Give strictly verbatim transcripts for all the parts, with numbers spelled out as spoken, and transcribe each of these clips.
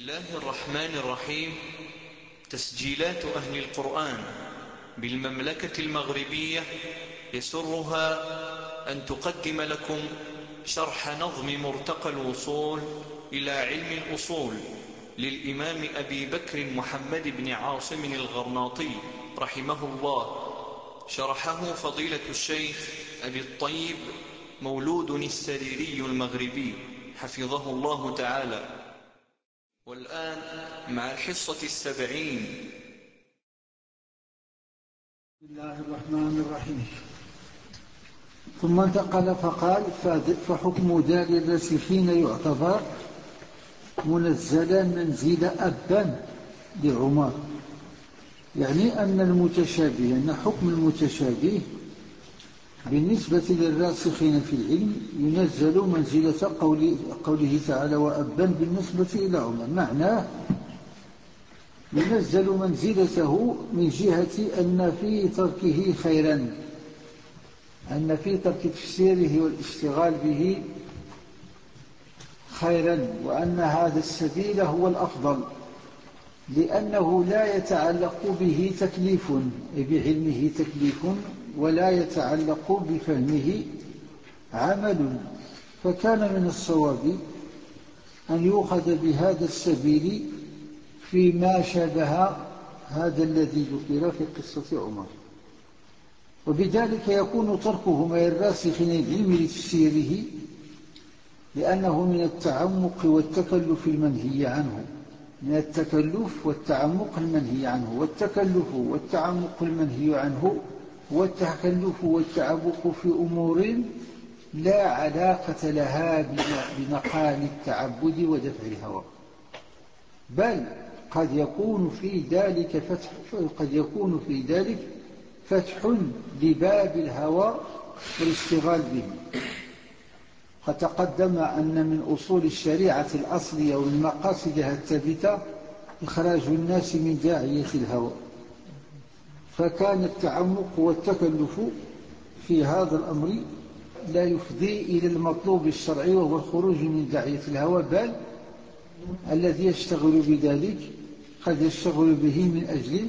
الله الرحمن الرحيم. تسجيلات أهل القرآن بالمملكة المغربية يسرها أن تقدم لكم شرح نظم مرتقى الوصول إلى علم الأصول للإمام أبي بكر محمد بن عاصم الغرناطي رحمه الله، شرحه فضيلة الشيخ أبي الطيب مولود السريري المغربي حفظه الله تعالى. والآن مع الحصة السبعين. بسم الله الرحمن الرحيم. ثم انتقل فقال: فحكم دار الراسخين يعتبر منزلا منزل أبا لعمر، يعني أن المتشابه أن حكم المتشابه بالنسبة للراسخين في العلم ينزل منزلة قوله تعالى وأبا بالنسبة إلى عمر، معناه ينزل منزلته من جهة أن في تركه خيرا، أن في ترك تفسيره والاشتغال به خيرا، وأن هذا السبيل هو الأفضل، لأنه لا يتعلق به تكليف، بعلمه تكليف، ولا يتعلق بفهمه عمل. فكان من الصواب أن يؤخذ بهذا السبيل فيما شابه هذا الذي ذكر في قصة عمر، وبذلك يكون تركه ما الراسخين العلم لتفسيره، لأنه من التعمق والتكلف المنهي عنه، من التكلف والتعمق المنهي عنه، والتكلف والتعمق المنهي عنه والتكلف والتعمق في أمور لا علاقة لها بمقام التعبد ودفع الهوى، بل قد يكون في ذلك فتح قد يكون في ذلك فتح لباب الهوى والاشتغال به. قد تقدم أن من أصول الشريعة الأصلية ومن مقاصدها الثابتة إخراج الناس من داعية الهوى، فكان التعمق والتكلف في هذا الأمر لا يفضي إلى المطلوب الشرعي وهو الخروج من داعية الهوى، بل الذي يشتغل بذلك قد يشتغل به من أجل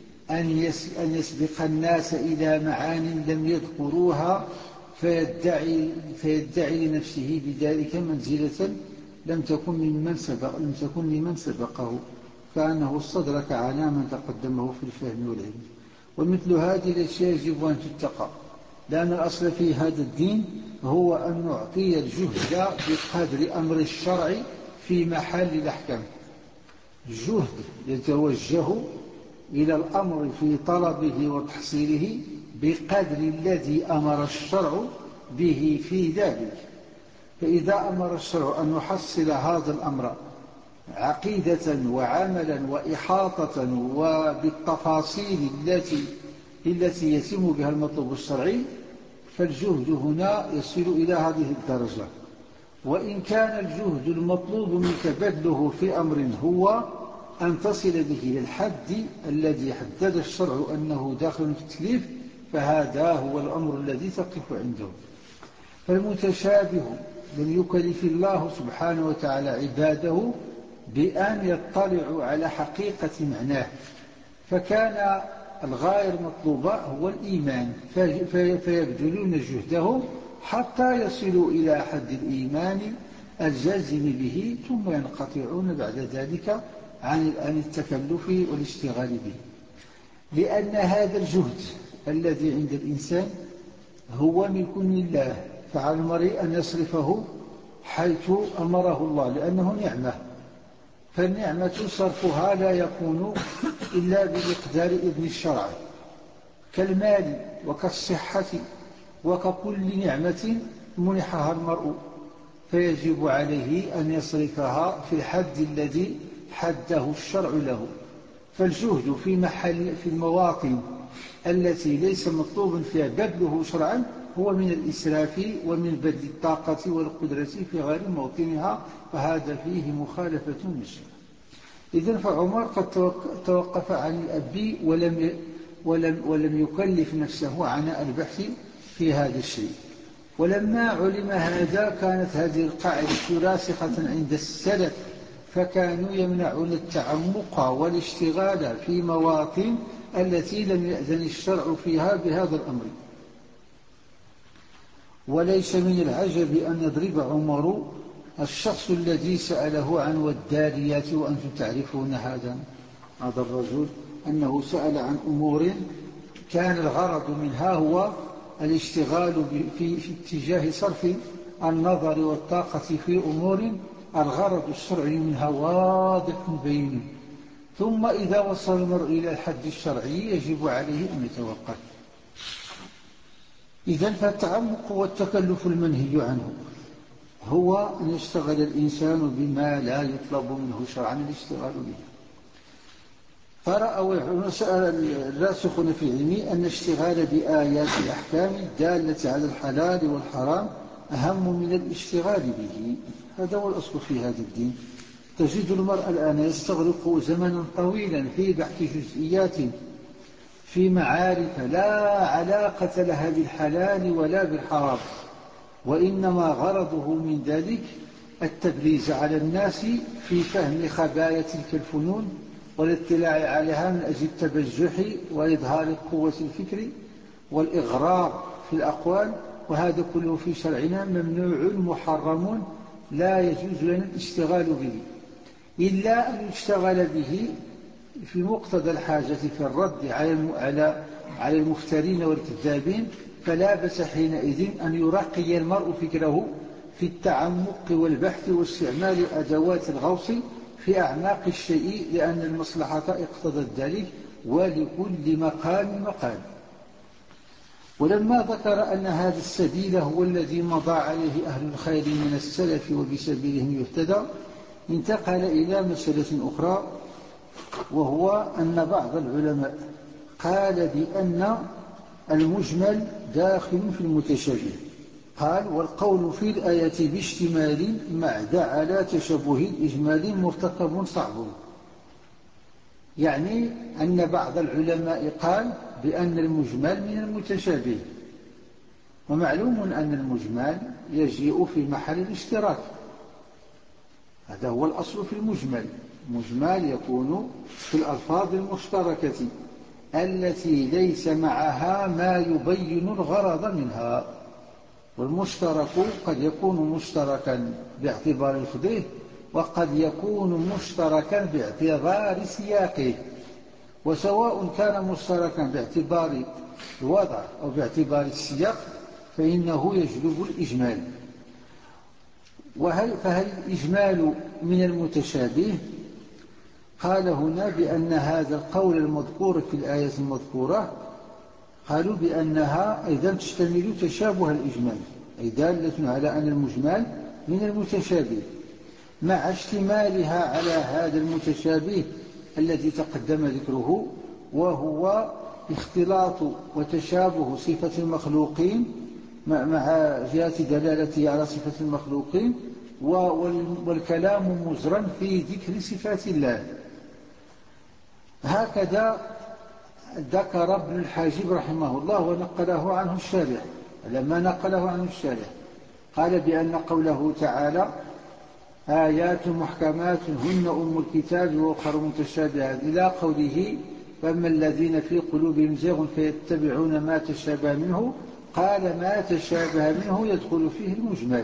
أن يسبق الناس إلى معان لم يذكروها، فيدعي, فيدعي لنفسه بذلك منزلة لم تكن لمن سبق لم تكن لمن سبقه، كأنه استدرك على من تقدمه في الفهم والعلم. ومثل هذه الأشياء يجب أن تتقى، لأن الأصل في هذا الدين هو أن نعطي الجهد بقدر أمر الشرع في محل الأحكام، الجهد يتوجه إلى الأمر في طلبه وتحصيله بقدر الذي أمر الشرع به في ذلك. فإذا أمر الشرع أن نحصل هذا الأمر عقيدة وعملا وإحاطة وبالتفاصيل التي التي يتم بها المطلوب الشرعي، فالجهد هنا يصل إلى هذه الدرجة. وإن كان الجهد المطلوب منك بذله في أمر هو أن تصل به للحد الذي حدد الشرع أنه داخل في التكليف، فهذا هو الأمر الذي تقف عنده. فالمتشابه لم يكلف الله سبحانه وتعالى عباده بأن يطلعوا على حقيقة معناه، فكان الغاية المطلوبة هو الإيمان، فيبذلون جهدهم حتى يصلوا إلى حد الإيمان الجازم به، ثم ينقطعون بعد ذلك عن التكلف والاشتغال به، لأن هذا الجهد الذي عند الإنسان هو ملك لله، فعلى المرء أن يصرفه حيث أمره الله، لأنه نعمة، فالنعمة صرفها لا يكون إلا بمقدار إذن الشرع، كالمال وكالصحة وككل نعمة منحها المرء، فيجب عليه أن يصرفها في الحد الذي حده الشرع له. فالجهد في محل في المواطن التي ليس مطلوب فيها بذله شرعا هو من الإسراف ومن بذل الطاقة والقدرة في غير موطنها، فهذا فيه مخالفة للشرع. إذن فعمر قد توقف عن الأب ولم ولم ولم يكلف نفسه عناء البحث في هذا الشيء. ولما علم هذا كانت هذه القاعدة راسخة عند السلف، فكانوا يمنعون التعمق والاشتغال في مواطن التي لم يأذن الشرع فيها بهذا الأمر. وليس من العجب أن يضرب عمر الشخص الذي سأله عن والداريات وأنتم تعرفون هذا هذا الرجل أنه سأل عن أمور كان الغرض منها هو الاشتغال في, في اتجاه صرف النظر والطاقة في أمور الغرض الشرعي منها واضح بين، ثم إذا وصل المرء إلى الحد الشرعي يجب عليه أن يتوقف. إذن فالتعمق والتكلف المنهي عنه هو أن يشتغل الإنسان بما لا يطلب منه شرعا الاشتغال به. فرأوا سأل الراسخون في علمي أن الاشتغال بآيات الأحكام الدالة على الحلال والحرام أهم من الاشتغال به. هذا هو الأصل في هذا الدين. تجد المرء الآن يستغرق زمنا طويلا في بحث جزئيات في معارف لا علاقة لها بالحلال ولا بالحرام، وإنما غرضه من ذلك التبريز على الناس في فهم خبايا تلك الفنون والاطلاع عليها من أجل التبجح وإظهار قوة الفكر والإغرار في الأقوال، وهذا كله في شرعنا ممنوع محرم لا يجوز لنا الاشتغال به، إلا أن يشتغل به في مقتضى الحاجة في الرد على على المفترين والكذابين، فلا بأس حينئذ أن يرقي المرء فكره في التعمق والبحث واستعمال أدوات الغوص في أعماق الشيء، لأن المصلحة اقتضت ذلك، ولكل مقام مقال. ولما ذكر أن هذا السبيل هو الذي مضى عليه أهل الخير من السلف وبسبيلهم يهتدى، انتقل إلى مسألة أخرى، وهو أن بعض العلماء قال بأن المجمل داخل في المتشابه. قال: والقول في الآية باشتمال مع دعا على تشبه الإجمال مرتكب صعب. يعني أن بعض العلماء قال بأن المجمل من المتشابه، ومعلوم أن المجمل يجيء في محل الاشتراك، هذا هو الأصل في المجمل. المجمل يكون في الألفاظ المشتركة التي ليس معها ما يبين الغرض منها، والمشترك قد يكون مشتركا باعتبار لفظه، وقد يكون مشتركا باعتبار سياقه، وسواء كان مشتركا باعتبار الوضع أو باعتبار السياق فإنه يجلب الإجمال. وهل فهل الإجمال من المتشابه؟ قال هنا بأن هذا القول المذكور في الآية المذكورة قالوا بأنها أيضا تشتمل تشابه الإجمال، أي دالة على أن المجمل من المتشابه، مع اشتمالها على هذا المتشابه الذي تقدم ذكره، وهو اختلاط وتشابه صفة المخلوقين مع جهة دلالته على صفة المخلوقين، والكلام مجرا في ذكر صفات الله. هكذا ذكر ابن الحاجب رحمه الله ونقله عنه الشارح. لما نقله عنه الشارح قال بأن قوله تعالى: آيات محكمات هن أم الكتاب وأخر متشابهات، إلى قوله: فأما الذين في قلوبهم زيغ فيتبعون ما تشابه منه، قال: ما تشابه منه يدخل فيه المجمل،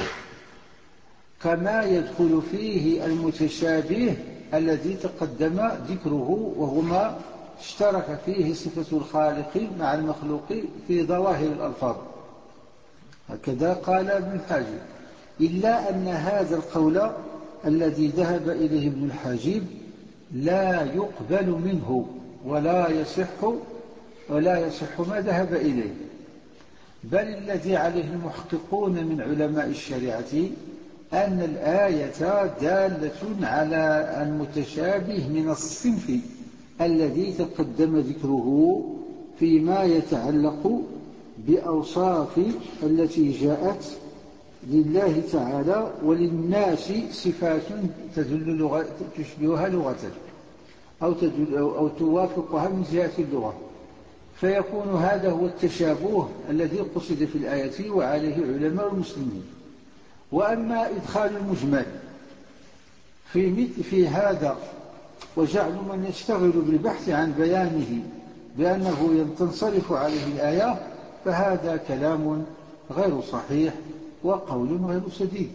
كما يدخل فيه المتشابه الذي تقدم ذكره، وهو ما اشترك فيه صفة الخالق مع المخلوق في ظواهر الألفاظ. هكذا قال ابن الحاجب، إلا أن هذا القول الذي ذهب إليه ابن الحاجب لا يقبل منه ولا يصح ولا يصح ما ذهب إليه، بل الذي عليه المحققون من علماء الشريعة أن الآية دالة على المتشابه من الصنف الذي تقدم ذكره فيما يتعلق بأوصاف التي جاءت لله تعالى وللناس صفات تدل لغة تشبهها لغة أو, تدل أو توافقها من جهة اللغة، فيكون هذا هو التشابه الذي قصد في الآية وعليه علماء المسلمين. وأما إدخال المجمل في مثل في هذا وجعل من يشتغل بالبحث عن بيانه بأنه تنصرف عليه الآية، فهذا كلام غير صحيح وقول غير سديد.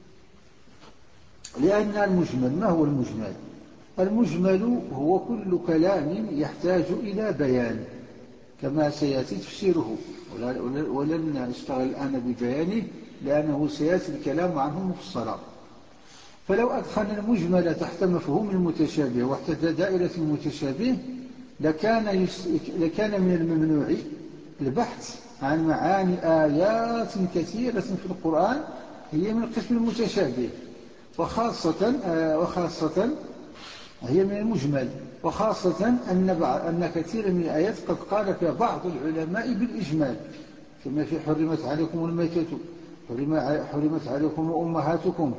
لأن المجمل، ما هو المجمل؟ المجمل هو كل كلام يحتاج إلى بيان كما سيأتي تفسيره، ولن نشتغل الآن ببيانه لأنه سيأتي الكلام عنه مفصلا. فلو أدخلنا المجمل تحت مفهوم المتشابه وتحت دائرة المتشابه لكان, لكان من الممنوع البحث عن معاني آيات كثيرة في القرآن هي من قسم المتشابه، وخاصة, وخاصة هي من المجمل، وخاصة أن, أن كثير من الآيات قد قال فيها بعض العلماء بالإجمال، كما في حرمت عليكم الميتة، حرمت عليكم أمهاتكم،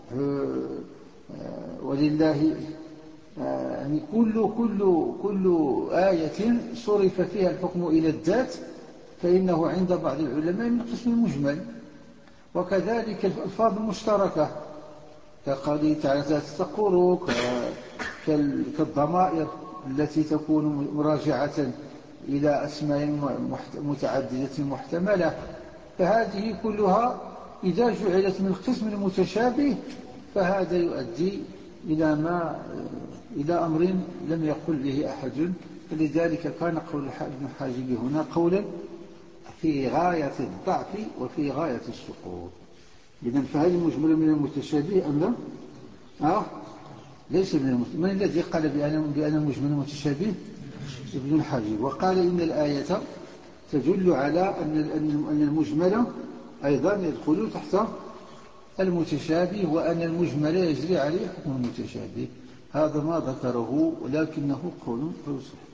ولله يعني كل, كل, كل آية صرف فيها الحكم إلى الذات فإنه عند بعض العلماء من قسم المجمل. وكذلك الألفاظ المشتركة كقوله تعالى تتقروا، كالضمائر التي تكون مراجعة إلى أسماء متعددة محتملة، فهذه كلها إذا جعلت من القسم المتشابه فهذا يؤدي إلى, ما إلى أمر لم يقل به أحد. فلذلك كان قول ابن حاجب هنا قولا في غاية الضعف وفي غاية السقوط. إذن فهل المجمل من المتشابه أم لا؟ أه؟ ليس من المتشابه. من الذي قال بأن المجمل متشابه؟ ابن الحاجب. وقال إن الآية تدل على أن المجمل أيضا يدخل تحت المتشابه وأن المجمل يجري عليه حكم المتشابه. هذا ما ذكره ولكنه قول غير صحيح.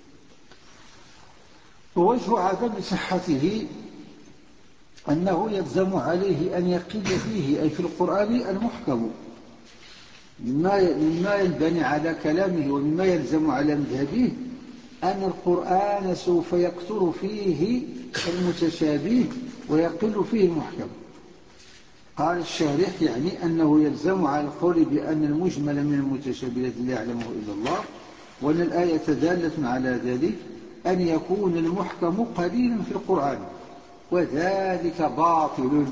ووجه عدم صحته أنه يلزم عليه أن يقل فيه أي في القرآن المحكم مما مما ينبني على كلامه ومما يلزم على مذهبه أن القرآن سوف يكثر فيه المتشابه ويقل فيه المحكم. قال الشارح يعني أنه يلزم على القول بأن المجمل من المتشابه الذي لا يعلمه إلا الله وأن الآية دالة على ذلك أن يكون المحكم قليلا في القرآن، وذلك باطل،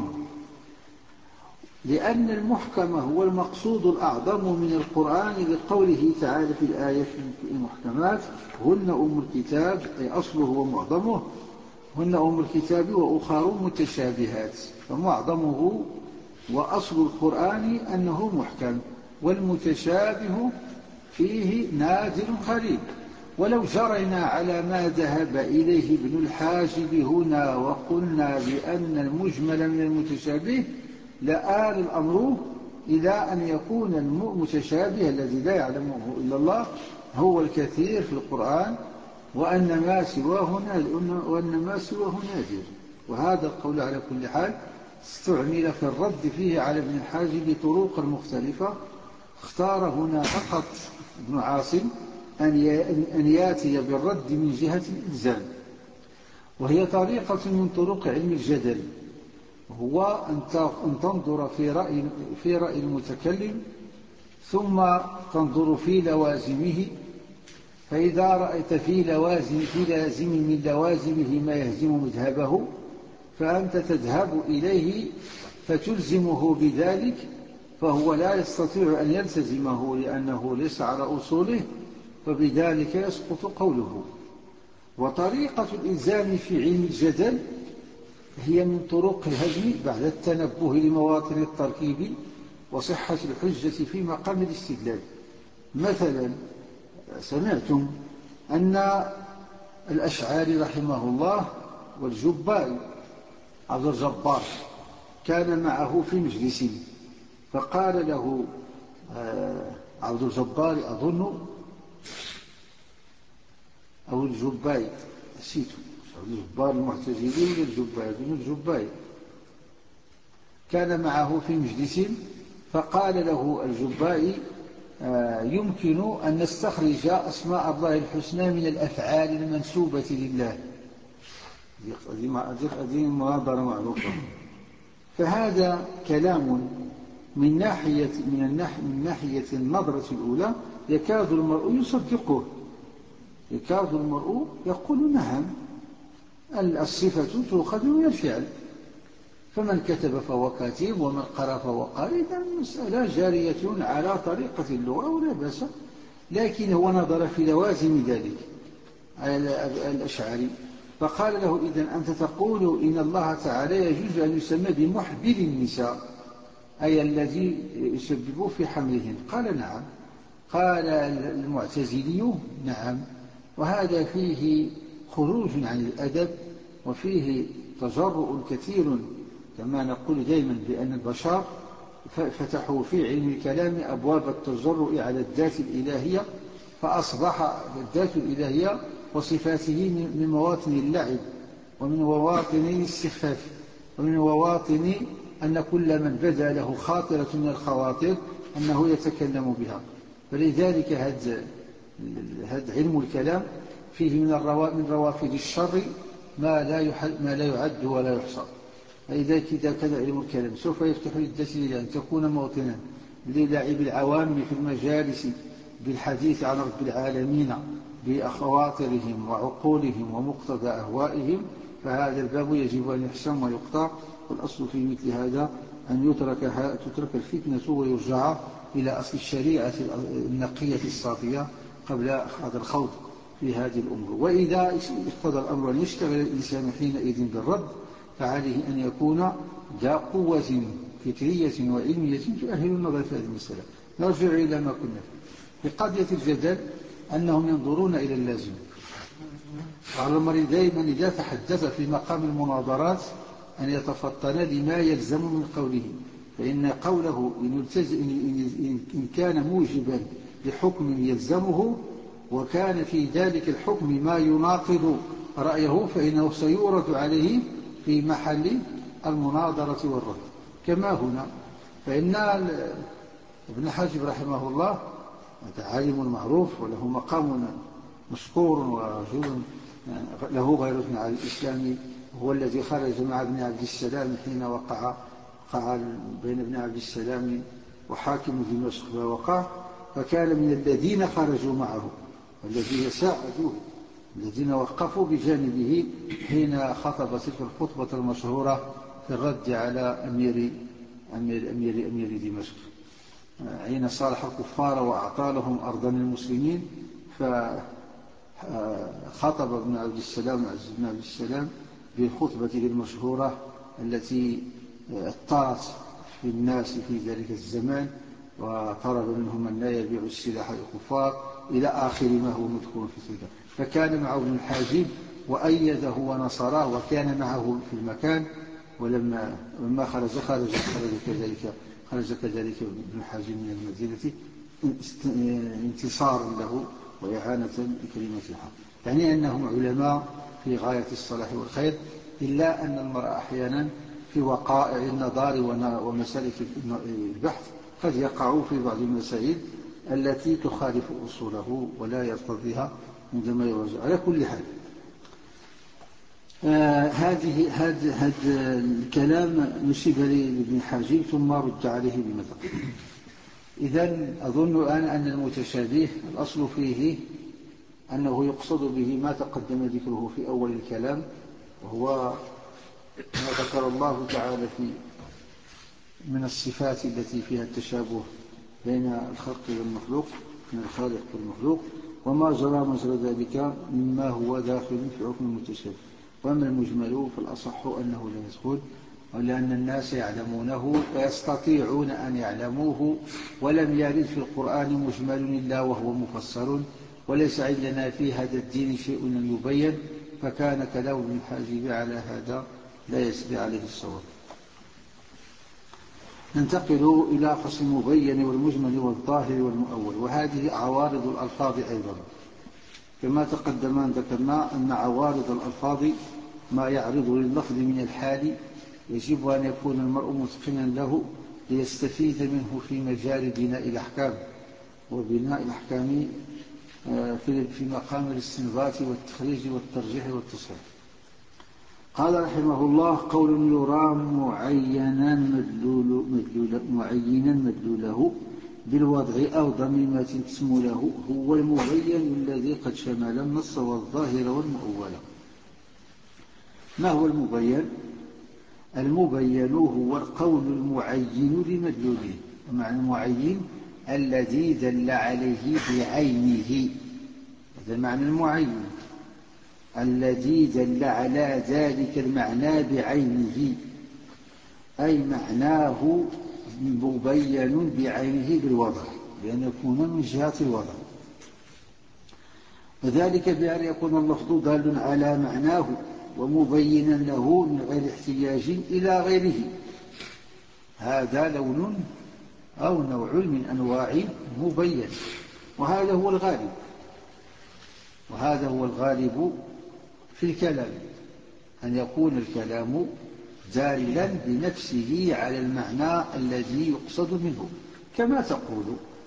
لأن المحكم هو المقصود الأعظم من القرآن لقوله تعالى في الآية المحكمات هن أم الكتاب أي أصله ومعظمه، هن أم الكتاب وأخر متشابهات، فمعظمه وأصل القرآن أنه محكم والمتشابه فيه نادر قليل. ولو جرينا على ما ذهب إليه ابن الحاجب هنا وقلنا بأن المجمل من المتشابه لآل الأمر إلى أن يكون المتشابه الذي لا يعلمه إلا الله هو الكثير في القرآن وأن ما سواه وأن ما سواه نادر. وهذا القول على كل حال استعمل في الرد فيه على ابن الحاجب طرق مختلفة، اختار هنا فقط ابن عاصم أن ياتي بالرد من جهة الإلزام، وهي طريقة من طرق علم الجدل، هو أن تنظر في رأي, في رأي المتكلم ثم تنظر في لوازمه، فإذا رأيت في لوازم, في لازم من لوازمه ما يهزم مذهبه فأنت تذهب إليه فتلزمه بذلك، فهو لا يستطيع أن يلتزمه لأنه ليس على أصوله، فبذلك يسقط قوله. وطريقة الإلزام في علم الجدل هي من طرق الهزم بعد التنبه لمواطن التركيب وصحة الحجة في مقام الاستدلال. مثلا سمعتم أن الأشعري رحمه الله والجبائي عبد الجبار كان معه في مجلس، فقال له عبد الجبار أظن أو الجبائي نسيته، عبد الجبار المعتزلي ولا الجبائي؟ بن الجبائي كان معه في مجلس، فقال له الجبائي يمكن أن نستخرج أسماء الله الحسنى من الأفعال المنسوبة لله. هذه مناظرة معروفة، فهذا كلام من ناحية من الناحية من ناحية النظرة الأولى يكاد المرء يصدقه، يكاد المرء يقول نعم، الصفة تؤخذ من الفعل، فمن كتب فهو كاتب ومن قرأ فهو قارئ، المسألة جارية على طريقة اللغة ولا بأس. لكن هو نظر في لوازم ذلك الأشعري فقال له إذن أنت تقول إن الله تعالى يجوز أن يسمى بمحبل النساء، أي الذي يسبب في حملهن. قال نعم. قال المعتزلي نعم، وهذا فيه خروج عن الأدب وفيه تجرؤ كثير، كما نقول دائما بأن البشر فتحوا في علم الكلام أبواب التجرؤ على الذات الإلهية، فأصبح الذات الإلهية وصفاته من مواطن اللعب ومن مواطن الاستخفاف ومن مواطن أن كل من بدا له خاطرة من الخواطر أنه يتكلم بها. فلذلك هذا علم الكلام فيه من من روافد الشر ما لا ما لا يعد ولا يحصى. فإذا كان علم الكلام سوف يفتح للذات أن تكون موطنا للعب العوام في المجالس بالحديث عن رب العالمين بأخواطرهم وعقولهم ومقتضى أهوائهم، فهذا الباب يجب أن يحسم ويقطع. والأصل في مثل هذا أن يترك تترك الفتنة ويرجع إلى أصل الشريعة النقية الصافية قبل هذا الخوض في هذه الأمور. وإذا اقتضى الأمر أن يشتغل الإنسان حينئذ بالرد فعليه أن يكون ذا قوة فكرية وعلمية تؤهل النظر في هذه المسألة. نرجع إلى ما كنا في قضية الجدل، أنهم ينظرون إلى اللازم. وعلى المرء دائما إذا تحدث في مقام المناظرات أن يتفطن لما يلزم من قوله، فإن قوله إن كان موجبا لحكم يلزمه وكان في ذلك الحكم ما يناقض رأيه فإنه سيورد عليه في محل المناظرة والرد. كما هنا فإن ابن حجب رحمه الله هذا عالم معروف وله مقام مشكور ورجل له غيرة على الإسلام، هو الذي خرج مع ابن عبد السلام حين وقع وقع بين ابن عبد السلام وحاكم دمشق فوقع، فكان من الذين خرجوا معه والذين ساعدوه الذين وقفوا بجانبه حين خطب تلك الخطبة المشهورة في الرد على أمير أمير أمير أمير دمشق حين صالح الكفار وأعطى لهم أرضا المسلمين. فخطب ابن عبد السلام عز بن عبد السلام بالخطبة المشهورة التي اضطرت في الناس في ذلك الزمان وطلب منهم أن لا يبيعوا السلاح للكفار إلى آخر ما هو مذكور في تلك. فكان معه ابن الحاجب وأيده ونصره وكان معه في المكان، ولما لما خرج خرج خرج كذلك خرج كذلك ابن الحاجب من المدينة انتصارا له وإعانة لكلمة الحق. يعني أنهم علماء في غاية الصلاح والخير، إلا أن المرء أحيانا في وقائع النظار ومسالك البحث قد يقع في بعض المسائل التي تخالف أصوله ولا يرتضيها عندما يواجه. على كل حال آه هذه هذا هذا الكلام نسب لابن حاجب ثم رد عليه بمثل. إذن أظن الآن أن المتشابه الأصل فيه أنه يقصد به ما تقدم ذكره في أول الكلام، وهو ما ذكر الله تعالى في من الصفات التي فيها التشابه بين الخلق والمخلوق من الخالق والمخلوق، وما جرى مجرى ذلك مما هو داخل في حكم المتشابه. وأما المجمل فالأصح أنه لا يدخل، ولأن الناس يعلمونه ويستطيعون أن يعلموه، ولم يرد في القرآن مجمل إلا وهو مفسر، وليس عندنا في هذا الدين شيء لم يبين، فكان كلام ابن حاجب على هذا لا يسري عليه الصواب. ننتقل إلى فصل المبين والمجمل والظاهر والمؤول، وهذه عوارض الألفاظ أيضا. كما تقدم أن ذكرنا أن عوارض الألفاظ ما يعرض لللفظ من الحال يجب أن يكون المرء متقنا له ليستفيد منه في مجال بناء الأحكام، وبناء الأحكام في مقام الاستنباط والتخريج والترجيح والتصحيح. قال رحمه الله: قول يرام معينا مدلول مدلول معينا مدلوله بالوضع أو ضميمة اسم له هو المبين الذي قد شمل النص والظاهر والمؤول. ما هو المبين؟ المبين هو القول المعين لمدلوله. معنى المعين الذي دل عليه بعينه، هذا معنى المعين، الذي دل على ذلك المعنى بعينه، أي معناه مبين بعينه بالوضع، بأن يكون من جهة الوضع، وذلك بأن يكون اللفظ دال على معناه ومبينا له من غير احتياج إلى غيره. هذا لون أو نوع من أنواع مبين، وهذا هو الغالب، وهذا هو الغالب في الكلام، أن يكون الكلام دالا بنفسه على المعنى الذي يقصد منه، كما تقول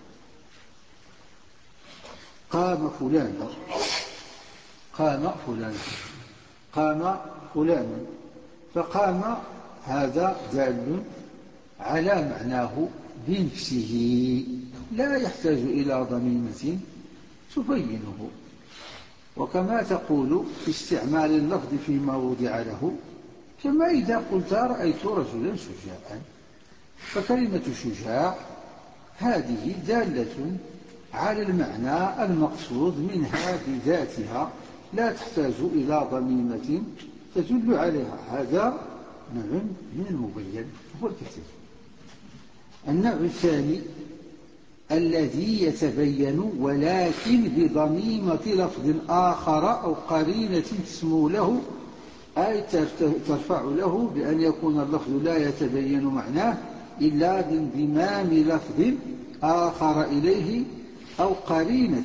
قام فلان، قام فلان، قام فلان، فقام هذا دال على معناه بنفسه، لا يحتاج إلى ضميمة تبينه. وكما تقول في استعمال اللفظ فيما وضع له، كما إذا قلت رأيت رجلا شجاعا، فكلمة شجاع هذه دالة على المعنى المقصود منها بذاتها، لا تحتاج إلى ضميمة تدل عليها. هذا نوع من المبين هو الكثير. النوع الثاني الذي يتبين ولكن بضميمة لفظ آخر أو قرينة تسمو له، أي ترفع له بأن يكون اللفظ لا يتبين معناه إلا بانضمام لفظ آخر إليه أو قرينة.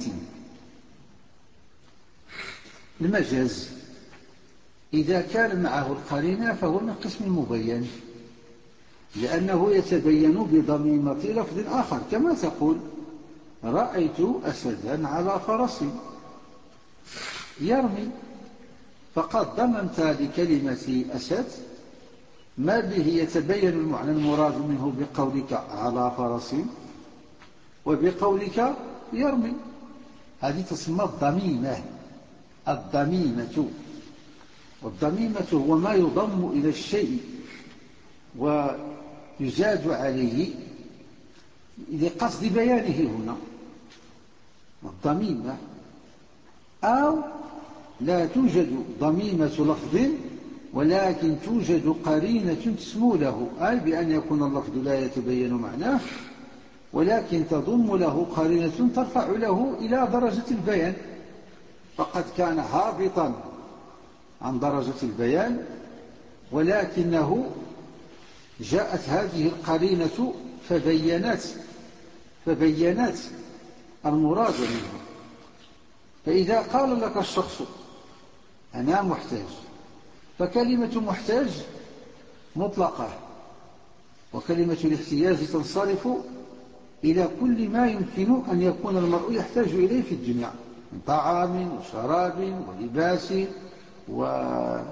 المجاز إذا كان معه القرينة فهو من قسم المبين، لأنه يتبين بضميمة لفظ آخر، كما تقول رأيت أسدا على فرس يرمي، فقد ضممت لكلمة أسد ما به يتبين المعنى المراد منه بقولك على فرس وبقولك يرمي. هذه تسمى الضميمة. الضميمة، والضميمة هو ما يضم إلى الشيء ويزاد عليه لقصد بيانه هنا، الضميمة. أو لا توجد ضميمة لفظ ولكن توجد قرينة تسمو له، أي بأن يكون اللفظ لا يتبين معناه ولكن تضم له قرينة ترفع له إلى درجة البيان، فقد كان هابطا عن درجة البيان، ولكنه جاءت هذه القرينة فبينت فبينت المراد منه. فإذا قال لك الشخص أنا محتاج، فكلمة محتاج مطلقة، وكلمة الاحتياج تنصرف إلى كل ما يمكن أن يكون المرء يحتاج إليه في الدنيا من طعام وشراب ولباس وإعانة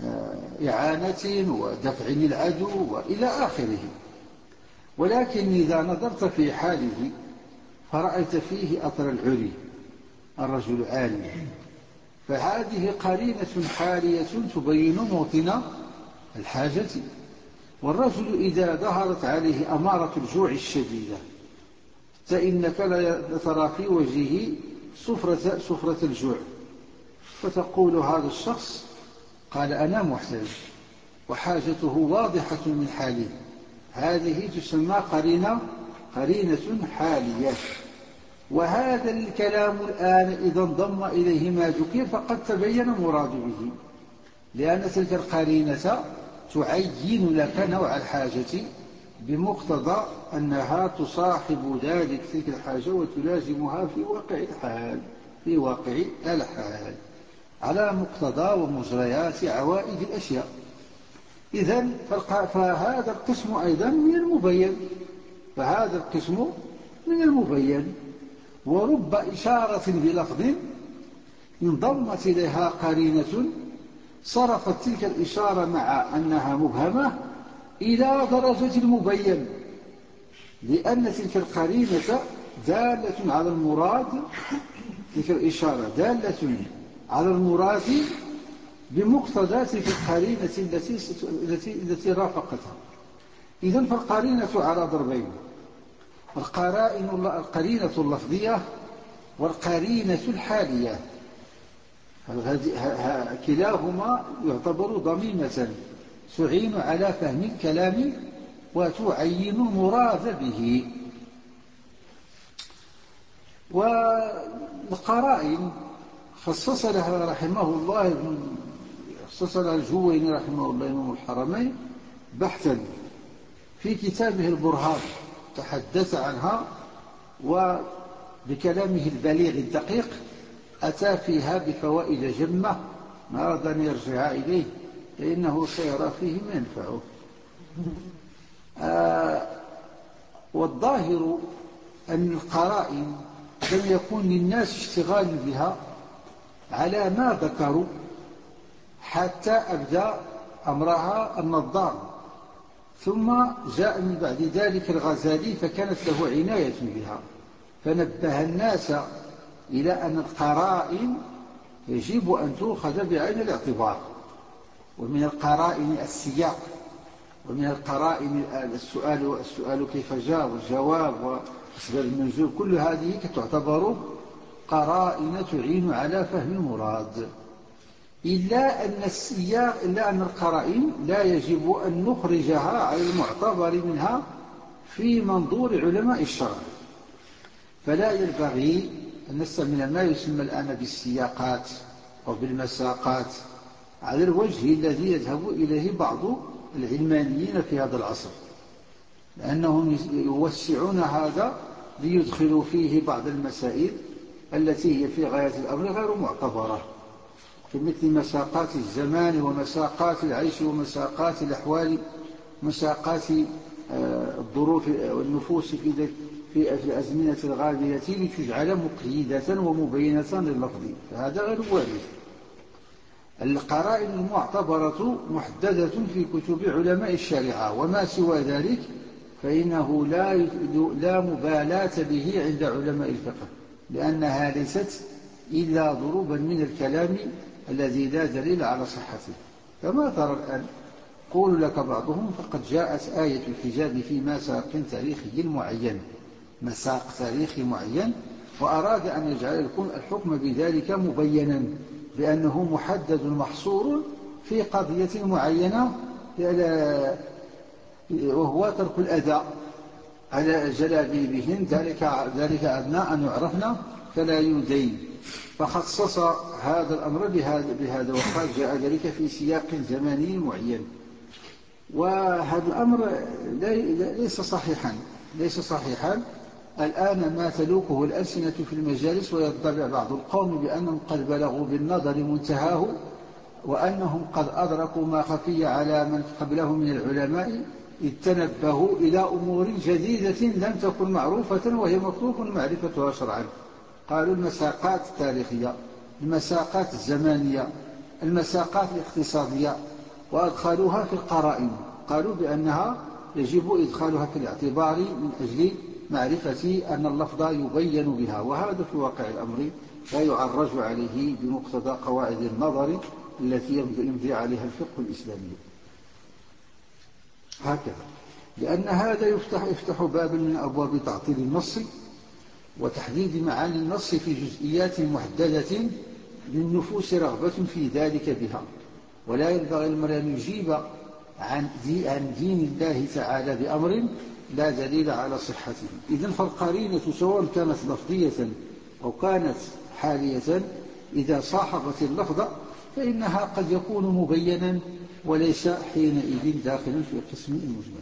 ودفع للعدو وإلى آخره. ولكن إذا نظرت في حاله فرأيت فيه أثر العري، الرجل عالي، فهذه قرينة حالية تبين موطن الحاجة. والرجل إذا ظهرت عليه أمارة الجوع الشديدة فإنك لا ترى في وجهه صفرة, صفرة الجوع، فتقول هذا الشخص قال أنا محتاج وحاجته واضحة من حاله، هذه تسمى قرينة قرينة حالية. وهذا الكلام الآن إذا انضم إليه ما ذكر فقد تبين مراد به، لأن تلك القرينة تعين لك نوع الحاجة بمقتضى أنها تصاحب ذلك تلك الحاجة وتلازمها في واقع الحال في واقع الحال على مقتضى ومجريات عوائد الأشياء. إذن فهذا القسم أيضا من المبين، فهذا القسم من المبين. ورب إشارة بلفظ انضمت إليها قرينة صرفت تلك الإشارة مع أنها مبهمة إلى درجة المبين، لأن تلك القرينة دالة على المراد، تلك الإشارة دالة على المراد بمقتضى تلك القرينة التي التي التي رافقتها. إذن فالقرينة على ضربين: القرائن القرينة اللفظية والقرينة الحالية. كلاهما يعتبر ضميمة تعين على فهم الكلام وتعين المراد به. والقرائن خصص لها رحمه الله خصص لها الجويني رحمه الله إمام الحرمين بحثا في كتابه البرهان، تحدث عنها وبكلامه البليغ الدقيق أتى فيها بفوائد جمة، ما أراد أن يرجع إليه لأنه سيرى فيه ما ينفعه. آه والظاهر أن القرائن لم يكن للناس اشتغال بها على ما ذكروا حتى أبدى أمرها النظام، ثم جاء من بعد ذلك الغزالي فكانت له عناية بها، فنبه الناس إلى أن القرائن يجب أن تؤخذ بعين الاعتبار. ومن القرائن السياق، ومن القرائن السؤال السؤال كيف جاء والجواب وأسباب النزول، كل هذه تعتبر قرائن تعين على فهم المراد، إلا أن السياق إلا أن القرائن لا يجب أن نخرجها على المعتبر منها في منظور علماء الشرع، فلا ينبغي أن نستعمل ما يسمى الآن بالسياقات أو بالمساقات على الوجه الذي يذهب إليه بعض العلمانيين في هذا العصر، لأنهم يوسعون هذا ليدخلوا فيه بعض المسائل التي هي في غاية الأمر غير معتبرة، كمثل مساقات الزمان ومساقات العيش ومساقات الأحوال، مساقات الظروف والنفوس في في الأزمنة الغابرة لتجعل مقيدة ومبينة لللفظ، فهذا غير وارد. القرائن المعتبرة محددة في كتب علماء الشريعة، وما سوى ذلك فإنه لا لا مبالاة به عند علماء الفقه، لأنها ليست إلا ضروبا من الكلام الذي لا دليل على صحته. كما ترى الآن قول لك بعضهم فقد جاءت آية الحجاب في مساق تاريخي معين، مساق تاريخي معين، وأراد أن يجعل الحكم بذلك مبينا بأنه محدد محصور في قضية معينة، وهو ترك الأذى على جلابيبهن، ذلك ذلك أدنى أن يعرفنا فلا يدين، فخصص هذا الأمر بهذا, بهذا وقال جاء ذلك في سياق زماني معين. وهذا الأمر ليس صحيحا ليس صحيحا الآن ما تلوكه الألسنة في المجالس، ويطلع بعض القوم بأنهم قد بلغوا بالنظر منتهاه، وأنهم قد أدركوا ما خفي على من قبلهم من العلماء، إذ تنبهوا إلى أمور جديدة لم تكن معروفة وهي مطلوب معرفتها شرعا. قالوا المساقات التاريخية، المساقات الزمانية، المساقات الاقتصادية، وأدخلوها في القرائن، قالوا بأنها يجب إدخالها في الاعتبار من أجل معرفة أن اللفظ يبين بها، وهذا في واقع الأمر لا يعرج عليه بمقتضى قواعد النظر التي يمضي عليها الفقه الإسلامي هكذا، لأن هذا يفتح, يفتح بابا من أبواب تعطيل النص وتحديد معاني النص في جزئيات محددة للنفوس رغبة في ذلك بها، ولا ينبغي المرء أن يجيب عن دين الله تعالى بأمر لا دليل على صحته. إذن فالقرينة سواء كانت لفظية أو كانت حالية إذا صاحبت اللفظ فإنها قد يكون مبينا وليس حينئذ داخلا في قسم المجمل.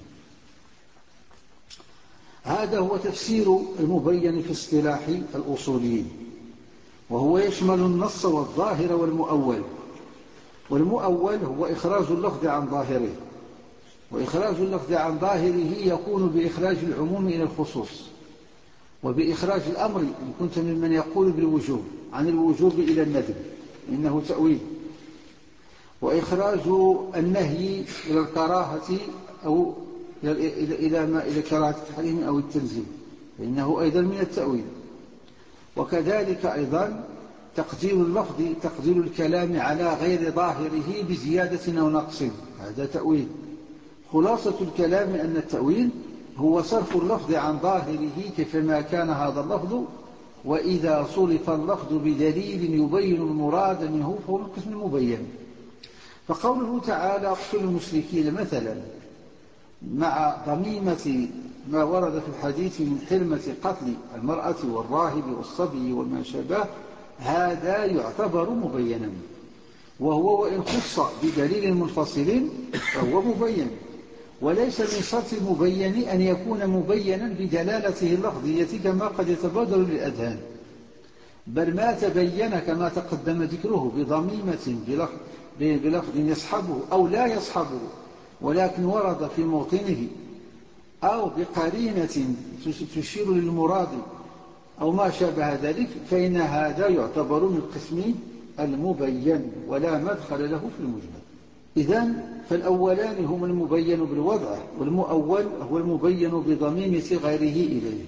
هذا هو تفسير المبين في اصطلاح الأصوليين، وهو يشمل النص والظاهر والمؤول. والمؤول هو إخراج اللفظ عن ظاهره، وإخراج اللفظ عن ظاهره يكون بإخراج العموم إلى الخصوص، وبإخراج الأمر إن كنت ممن يقول بالوجوب عن الوجوب إلى الندب إنه تأويل، وإخراج النهي إلى الكراهة أو إلى ما إلى كراهة التحريم أو التنزيل، فإنه أيضا من التأويل. وكذلك أيضا تقدير اللفظ، تقدير الكلام على غير ظاهره بزيادة أو نقص، هذا تأويل. خلاصة الكلام أن التأويل هو صرف اللفظ عن ظاهره كيفما كان هذا اللفظ، وإذا صرف اللفظ بدليل يبين المراد منه فهو القسم المبين. فقوله تعالى اقتلوا المشركين مثلا مع ضميمة ما ورد في الحديث من حرمة قتل المرأة والراهب والصبي وما شابه، هذا يعتبر مبينا، وهو وإن خص بدليل منفصل فهو مبين. وليس من شرط المبين أن يكون مبينا بدلالته اللفظية كما قد يتبادر للأذهان، بل ما تبين كما تقدم ذكره بضميمة بلفظ يصحبه أو لا يصحبه ولكن ورد في موطنه، أو بقرينة تشير للمراد أو ما شابه ذلك، فإن هذا يعتبر من قسم المبين ولا مدخل له في المجمل. إذن فالأولان هم المبين بالوضع، والمؤول هو المبين بضميمة غيره إليه.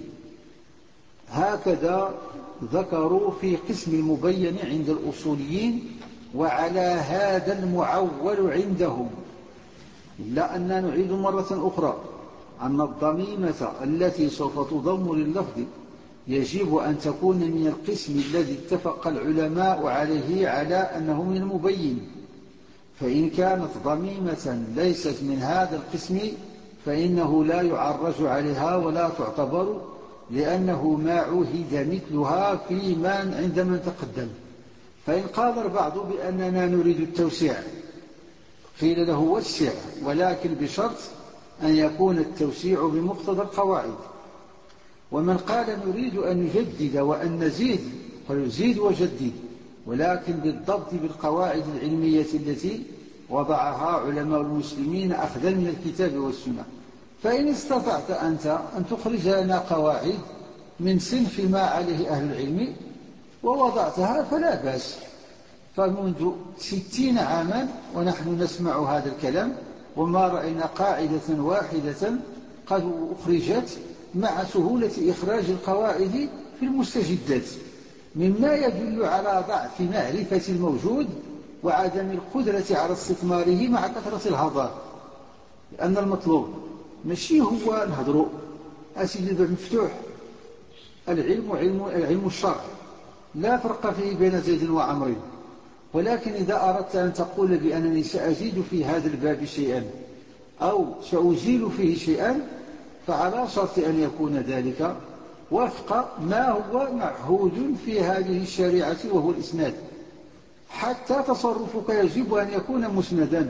هكذا ذكروا في قسم المبين عند الأصوليين، وعلى هذا المعول عندهم. إلا أننا نعيد مرة أخرى أن الضميمة التي سوف تضم لللفظ يجب أن تكون من القسم الذي اتفق العلماء عليه على أنه من المبين، فإن كانت ضميمة ليست من هذا القسم فإنه لا يعرج عليها ولا تعتبر، لأنه ما عهد مثلها في من عند من تقدم. فإن قال البعض بأننا نريد التوسيع قيل له وسع، ولكن بشرط أن يكون التوسيع بمقتضى القواعد. ومن قال نريد أن نجدد وأن نزيد قالوا زيد وجدد، ولكن بالضبط بالقواعد العلمية التي وضعها علماء المسلمين أخذا من الكتاب والسنة. فإن استطعت أنت أن تخرج لنا قواعد من صنف ما عليه أهل العلم ووضعتها فلا بأس. فمنذ ستين عاما ونحن نسمع هذا الكلام، وما رأينا قاعدة واحدة قد أخرجت مع سهولة إخراج القواعد في المستجدات، مما يدل على ضعف معرفة الموجود وعدم القدرة على استثماره مع كثرة الهضار. لأن المطلوب ماشي هو نهضروا أسيدي الباب مفتوح، العلم علم العلم الشرع لا فرق فيه بين زيد وعمر، ولكن إذا أردت أن تقول بأنني سأزيد في هذا الباب شيئا أو سأزيل فيه شيئا فعلى شرط أن يكون ذلك وفق ما هو معهود في هذه الشريعة وهو الإسناد. حتى تصرفك يجب أن يكون مسندا،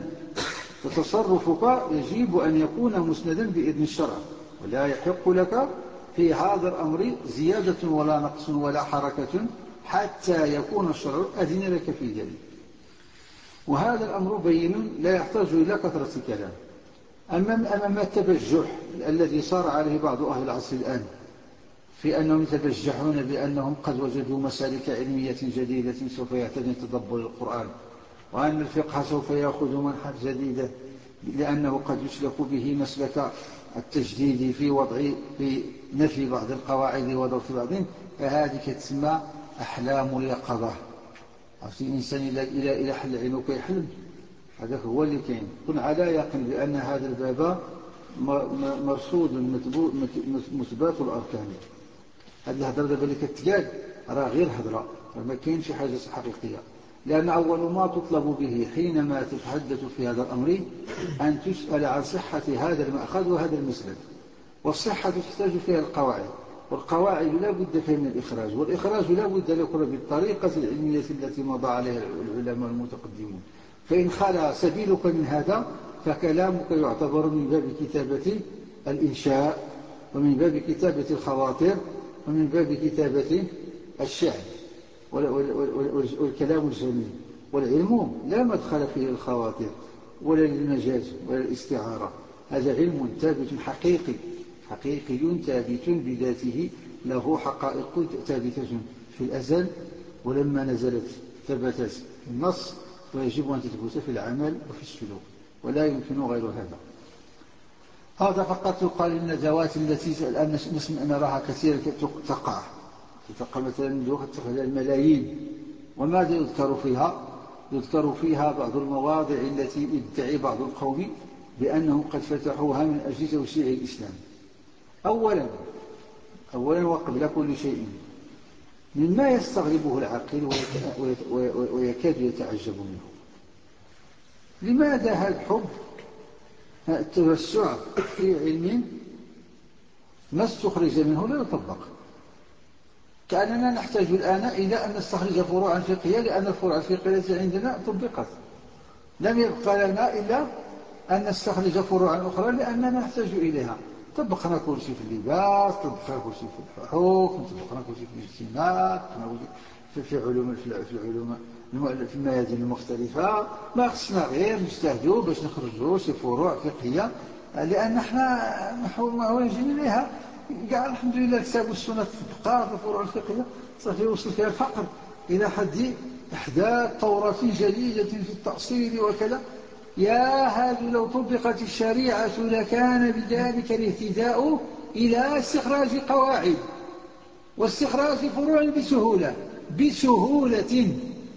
فتصرفك يجب أن يكون مسندا بإذن الشرع، ولا يحق لك في هذا الأمر زيادة ولا نقص ولا حركة حتى يكون الشرع أذن لك في ذلك. وهذا الأمر بين لا يحتاج إلى كثرة كلام. أمام التبجح الذي صار عليه بعض أهل العصر الآن في أنهم يتبجحون بأنهم قد وجدوا مسالك علمية جديدة سوف يعتدون تدبر القرآن، وأن الفقه سوف يأخذ منحا جديدا لأنه قد يسلك به مسلك التجديد في وضع في نفي بعض القواعد وضبط بعضهم، فهذه تسمى أحلام اليقظة. عرفتي الإنسان إلى إلى إلى حل عينه كيحلم، هذا هو اللي كاين. كن على يقين بأن هذا الباب مرصود مثبات الأركان. هذه الهضرة دابا اللي كتقال راه غير هضرة، ما كاين شي حاجة حقيقية. لأن أول ما تطلب به حينما تتحدث في هذا الأمر أن تسأل عن صحة هذا المأخذ وهذا المسلك، والصحة تحتاج فيها القواعد، والقواعد لا بد فيها من الإخراج، والإخراج لا بد أن يكون بالطريقة العلمية التي مضى عليها العلماء المتقدمون. فإن خلا سبيلك من هذا فكلامك يعتبر من باب كتابة الإنشاء، ومن باب كتابة الخواطر، ومن باب كتابة الشعر والكلام الجميل. والعلم لا مدخل فيه للخواطر ولا للمجاز ولا الاستعارة، هذا علم ثابت حقيقي حقيقي ثابت بذاته، له حقائق ثابتة في الأزل، ولما نزلت ثبتت النص ويجب أن تثبت في العمل وفي السلوك، ولا يمكن غير هذا. هذا فقط يقال الندوات التي الآن نراها كثيرا تقع تقع مثلا تقع الملايين، وماذا يذكر فيها؟ يذكر فيها بعض المواضع التي يدعي بعض القوم بأنهم قد فتحوها من أجل توسيع الإسلام. أولا أولا وقبل كل شيء، مما يستغربه العاقل ويكاد يتعجب منه، لماذا هذا الحب التوسع في علم ما استخرج منه لا يطبق؟ كأننا نحتاج الآن إلى أن نستخرج فروعا فقهية، لأن الفروع الفقهية التي عندنا طبقت، لم يبقى لنا إلا أن نستخرج فروعا أخرى لأننا نحتاج إليها. طبقنا كل شيء في اللباس، طبقنا كل شيء في الحقوق، طبقنا كل شيء في الاجتماع، في علوم في العلوم في الميادين المختلفة، ما خصنا غير نجتهدوا باش نخرجوا شي فروع فقهية، لأن احنا محوجين إليها. قال الحمد لله الكتاب والسنة تبقى في الفروع الفقهية، صافي وصل فيها الفقر إلى حد إحداث طورة جديدة في التأصيل وكذا. يا هذا لو طبقت الشريعة لكان بذلك الاهتداء إلى استخراج قواعد واستخراج فروع بسهولة بسهولة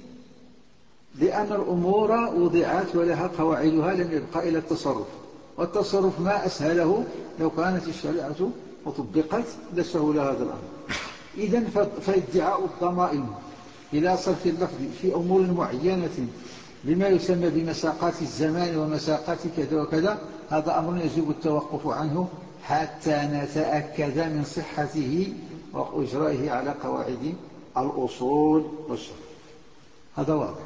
لأن الأمور وضعت ولها قواعدها، لم يبقى إلى التصرف، والتصرف ما أسهله لو كانت الشريعة وطبقت لسهل هذا الأمر. إذن فادعاء الضمائن إلى صرف اللفظ في أمور معينة بما يسمى بمساقات الزمان ومساقات كذا وكذا، هذا أمر يجب التوقف عنه حتى نتأكد من صحته وإجرائه على قواعد الأصول والشرع. هذا واضح.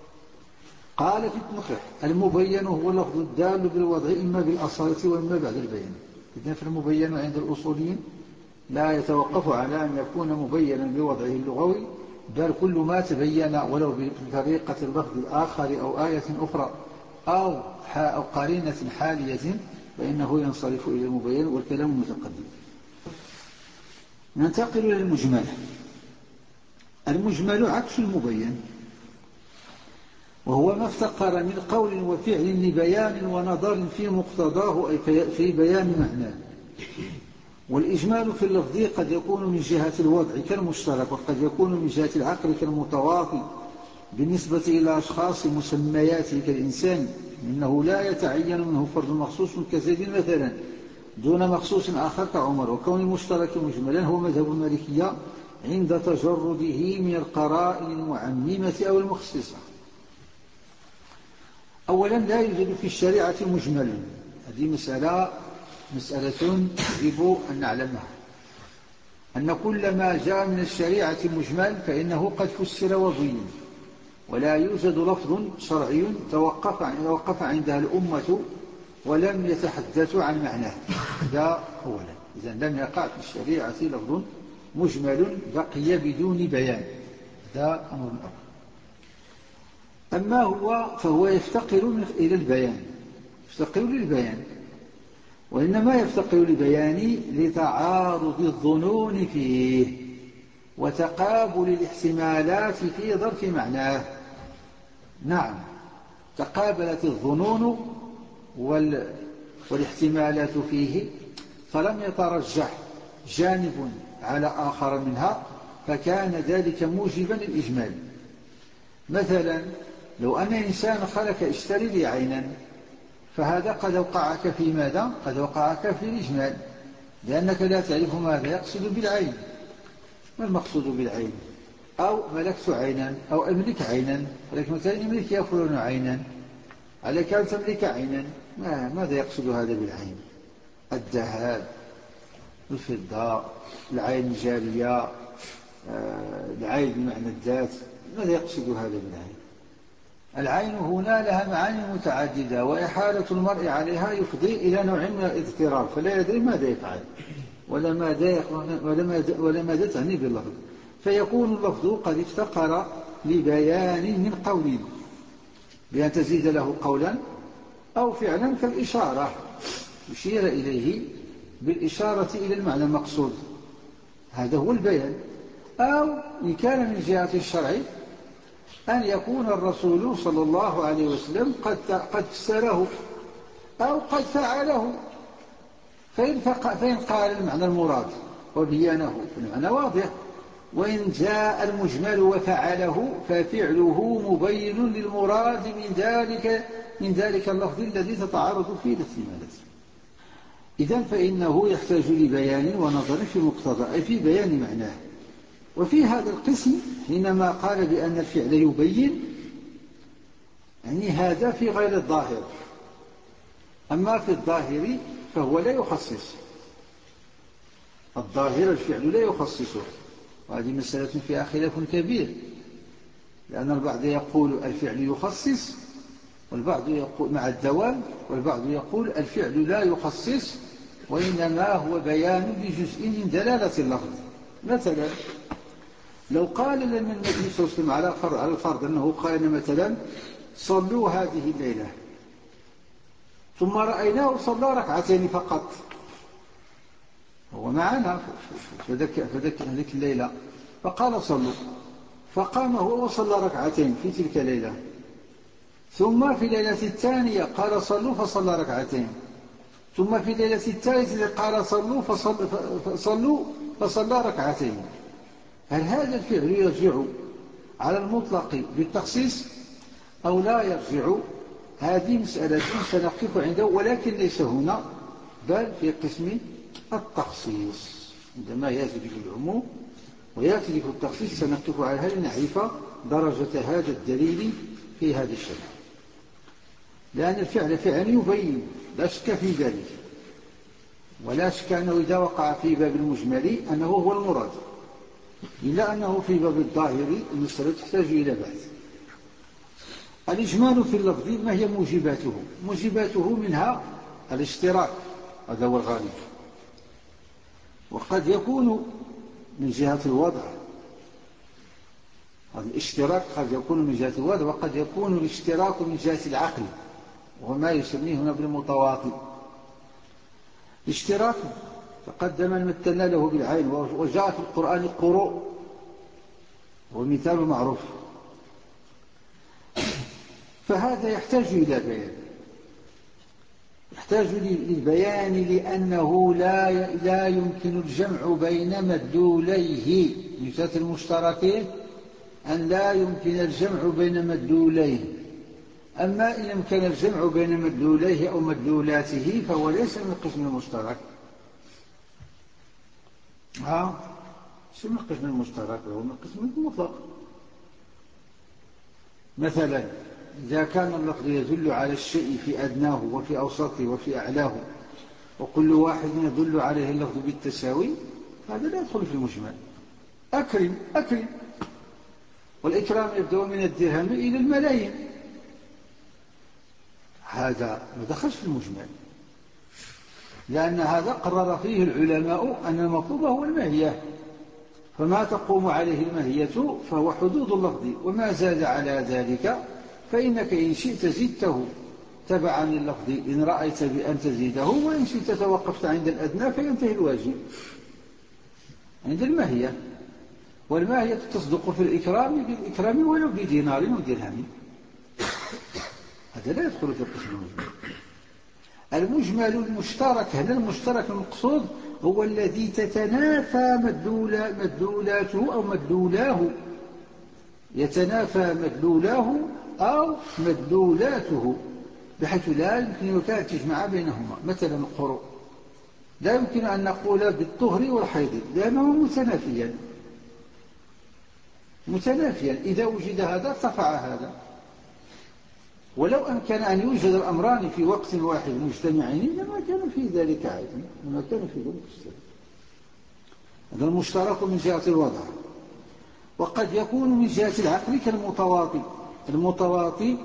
قال في التنقيح: المبين هو اللفظ الدال بالوضع إما بالأصالة وإما بعد البيان. إذن فالمبين عند الأصوليين لا يتوقف على أن يكون مبينا بوضعه اللغوي، بل كل ما تبين ولو بطريقة اللفظ الآخر أو آية أخرى أو, أو قرينة حالية فإنه ينصرف إلى المبين، والكلام متقدم. ننتقل إلى المجمل. المجمل عكس المبين، وهو ما افتقر من قول وفعل لبيان ونظر في مقتضاه أي في بيان معناه. والإجمال في اللفظ قد يكون من جهة الوضع كالمشترك، وقد يكون من جهة العقل كالمتواطي بالنسبة إلى أشخاص مسمياته كالإنسان، إنه لا يتعين منه فرد مخصوص كزيد مثلا دون مخصوص آخر كعمر. وكون المشترك مجملا هو مذهب المالكية عند تجرده من القرائن المعممة أو المخصصة. أولا، لا يوجد في الشريعة مجمل. هذه مسألة مسألة يجب أن نعلمها، أن كل ما جاء من الشريعة مجمل فإنه قد فسر وبين، ولا يوجد لفظ شرعي توقف عندها الأمة ولم يتحدثوا عن معناه. هذا أولا. إذن لم يقع في الشريعة لفظ مجمل بقي بدون بيان، هذا أمر أول. أما هو فهو يفتقر إلى البيان، يفتقر للبيان، وإنما يفتقر لبيان لتعارض الظنون فيه وتقابل الاحتمالات في ظرف معناه. نعم، تقابلت الظنون وال... والاحتمالات فيه، فلم يترجح جانب على آخر منها، فكان ذلك موجبا للإجمال. مثلا لو أن إنسان خلك اشتري لي عينا، فهذا قد وقعك في ماذا؟ قد وقعك في الإجمال، لأنك لا تعرف ماذا يقصد بالعين. ما المقصود بالعين؟ أو ملكت عينا أو أملك عينا، ولكن مثلا يملك يا فلان عينا، عليك أن تملك عينا. ما ماذا يقصد هذا بالعين؟ الذهب، الفضة، العين الجارية، آه، العين بمعنى الذات. ماذا يقصد هذا بالعين؟ العين هنا لها معاني متعددة، وإحالة المرء عليها يفضي إلى نوع من الاضطراب، فلا يدري ماذا يفعل ولا ماذا ولا ماذا تعني باللفظ، فيكون اللفظ قد افتقر لبيان من قول بأن تزيد له قولا أو فعلا كالإشارة، يشير إليه بالإشارة إلى المعنى المقصود، هذا هو البيان. أو إن كان من جهة الشرع أن يكون الرسول صلى الله عليه وسلم قد قد فسره أو قد فعله، فإن, فإن قال المعنى المراد وبيانه المعنى واضح، وإن جاء المجمل وفعله ففعله مبين للمراد من ذلك من ذلك اللفظ الذي تتعارض فيه الاحتمالات. إذن فإنه يحتاج لبيان ونظر في مقتضى أي في بيان معناه. وفي هذا القسم حينما قال بأن الفعل يبين، يعني هذا في غير الظاهر، أما في الظاهر فهو لا يخصص. الظاهر الفعل لا يخصصه، وهذه مسألة فيها خلاف كبير، لأن البعض يقول الفعل يخصص، والبعض يقول مع الدوام، والبعض يقول الفعل لا يخصص وإنما هو بيان لجزء من دلالة اللفظ. مثلا لو قال لنا النبي صلى الله عليه وسلم على فرض على الفرض أنه قال مثلا صلوا هذه الليلة، ثم رأيناه صلى ركعتين فقط، هو معنا فذك هذيك الليلة، فقال صلوا، فقام هو وصلى ركعتين في تلك الليلة، ثم في الليلة الثانية قال صلوا فصلى ركعتين، ثم في الليلة الثالثة قال صلوا فصلوا, فصلوا فصلى ركعتين. هل هذا الفعل يرجع على المطلق بالتخصيص أو لا يرجع؟ هذه مسألة سنقف عنده، ولكن ليس هنا بل في قسم التخصيص. عندما يأتي به العموم ويأتي به التخصيص سنقف عليها لنعرف درجة هذا الدليل في هذا الشيء، لأن الفعل فعل يبين لا شك في ذلك، ولا شك أنه إذا وقع في باب المجمل أنه هو المراد، إلا أنه في باب الظاهر المسألة تحتاج إلى بحث. الإجمال في اللفظ ما هي موجباته؟ موجباته منها الاشتراك، هذا هو الغالب، وقد يكون من جهة الوضع، الاشتراك قد يكون من جهة الوضع، وقد يكون الاشتراك من جهة العقل، وما يسميه هنا بالمتواطئ. اشتراك تقدم مثلنا له بالعين، وجاء في القرآن قروء، ومثال معروف، فهذا يحتاج إلى بيان، يحتاج للبيان لأنه لا لا يمكن الجمع بين مدلوليه، من جهة المشتركين أن لا يمكن الجمع بين مدلوليه، أما إن يمكن الجمع بين مدلوليه أو مدلولاته فهو ليس من القسم المشترك. ها شو من القسم المشترك؟ هو من القسم المطلق. مثلا إذا كان اللفظ يدل على الشيء في أدناه وفي أوسطه وفي أعلاه، وكل واحد يدل عليه اللفظ بالتساوي، هذا لا يدخل في المجمل. أكرم أكرم، والإكرام يبدأ من الدرهم إلى الملايين، هذا ما دخلش في المجمل، لأن هذا قرر فيه العلماء أن المطلوب هو الماهية، فما تقوم عليه الماهية فهو حدود اللفظ، وما زاد على ذلك فإنك إن شئت زدته تبعا لللفظ إن رأيت بأن تزيده، وإن شئت توقفت عند الأدنى فينتهي الواجب عند الماهية. والماهية تصدق في الإكرام بالإكرام ولو بدينار ودرهم، هذا لا يدخل في القسم المجمل. المجمل المشترك، هذا المشترك المقصود هو الذي تتنافى مدلول مدلولاته أو مدلولاه، يتنافى مدلولاه أو مدلولاته، بحيث لا يمكن أن تجمع بينهما. مثلا القروء لا يمكن أن نقول بالطهر والحيض لأنه متنافيا متنافيا إذا وجد هذا ارتفع هذا، ولو أمكن أن يوجد الأمران في وقت واحد مجتمعين لما كان في ذلك عادي، لما كان في ذلك الشيء. هذا المشترك من جهة الوضع. وقد يكون من جهة العقل كالمتواطي. المتواطي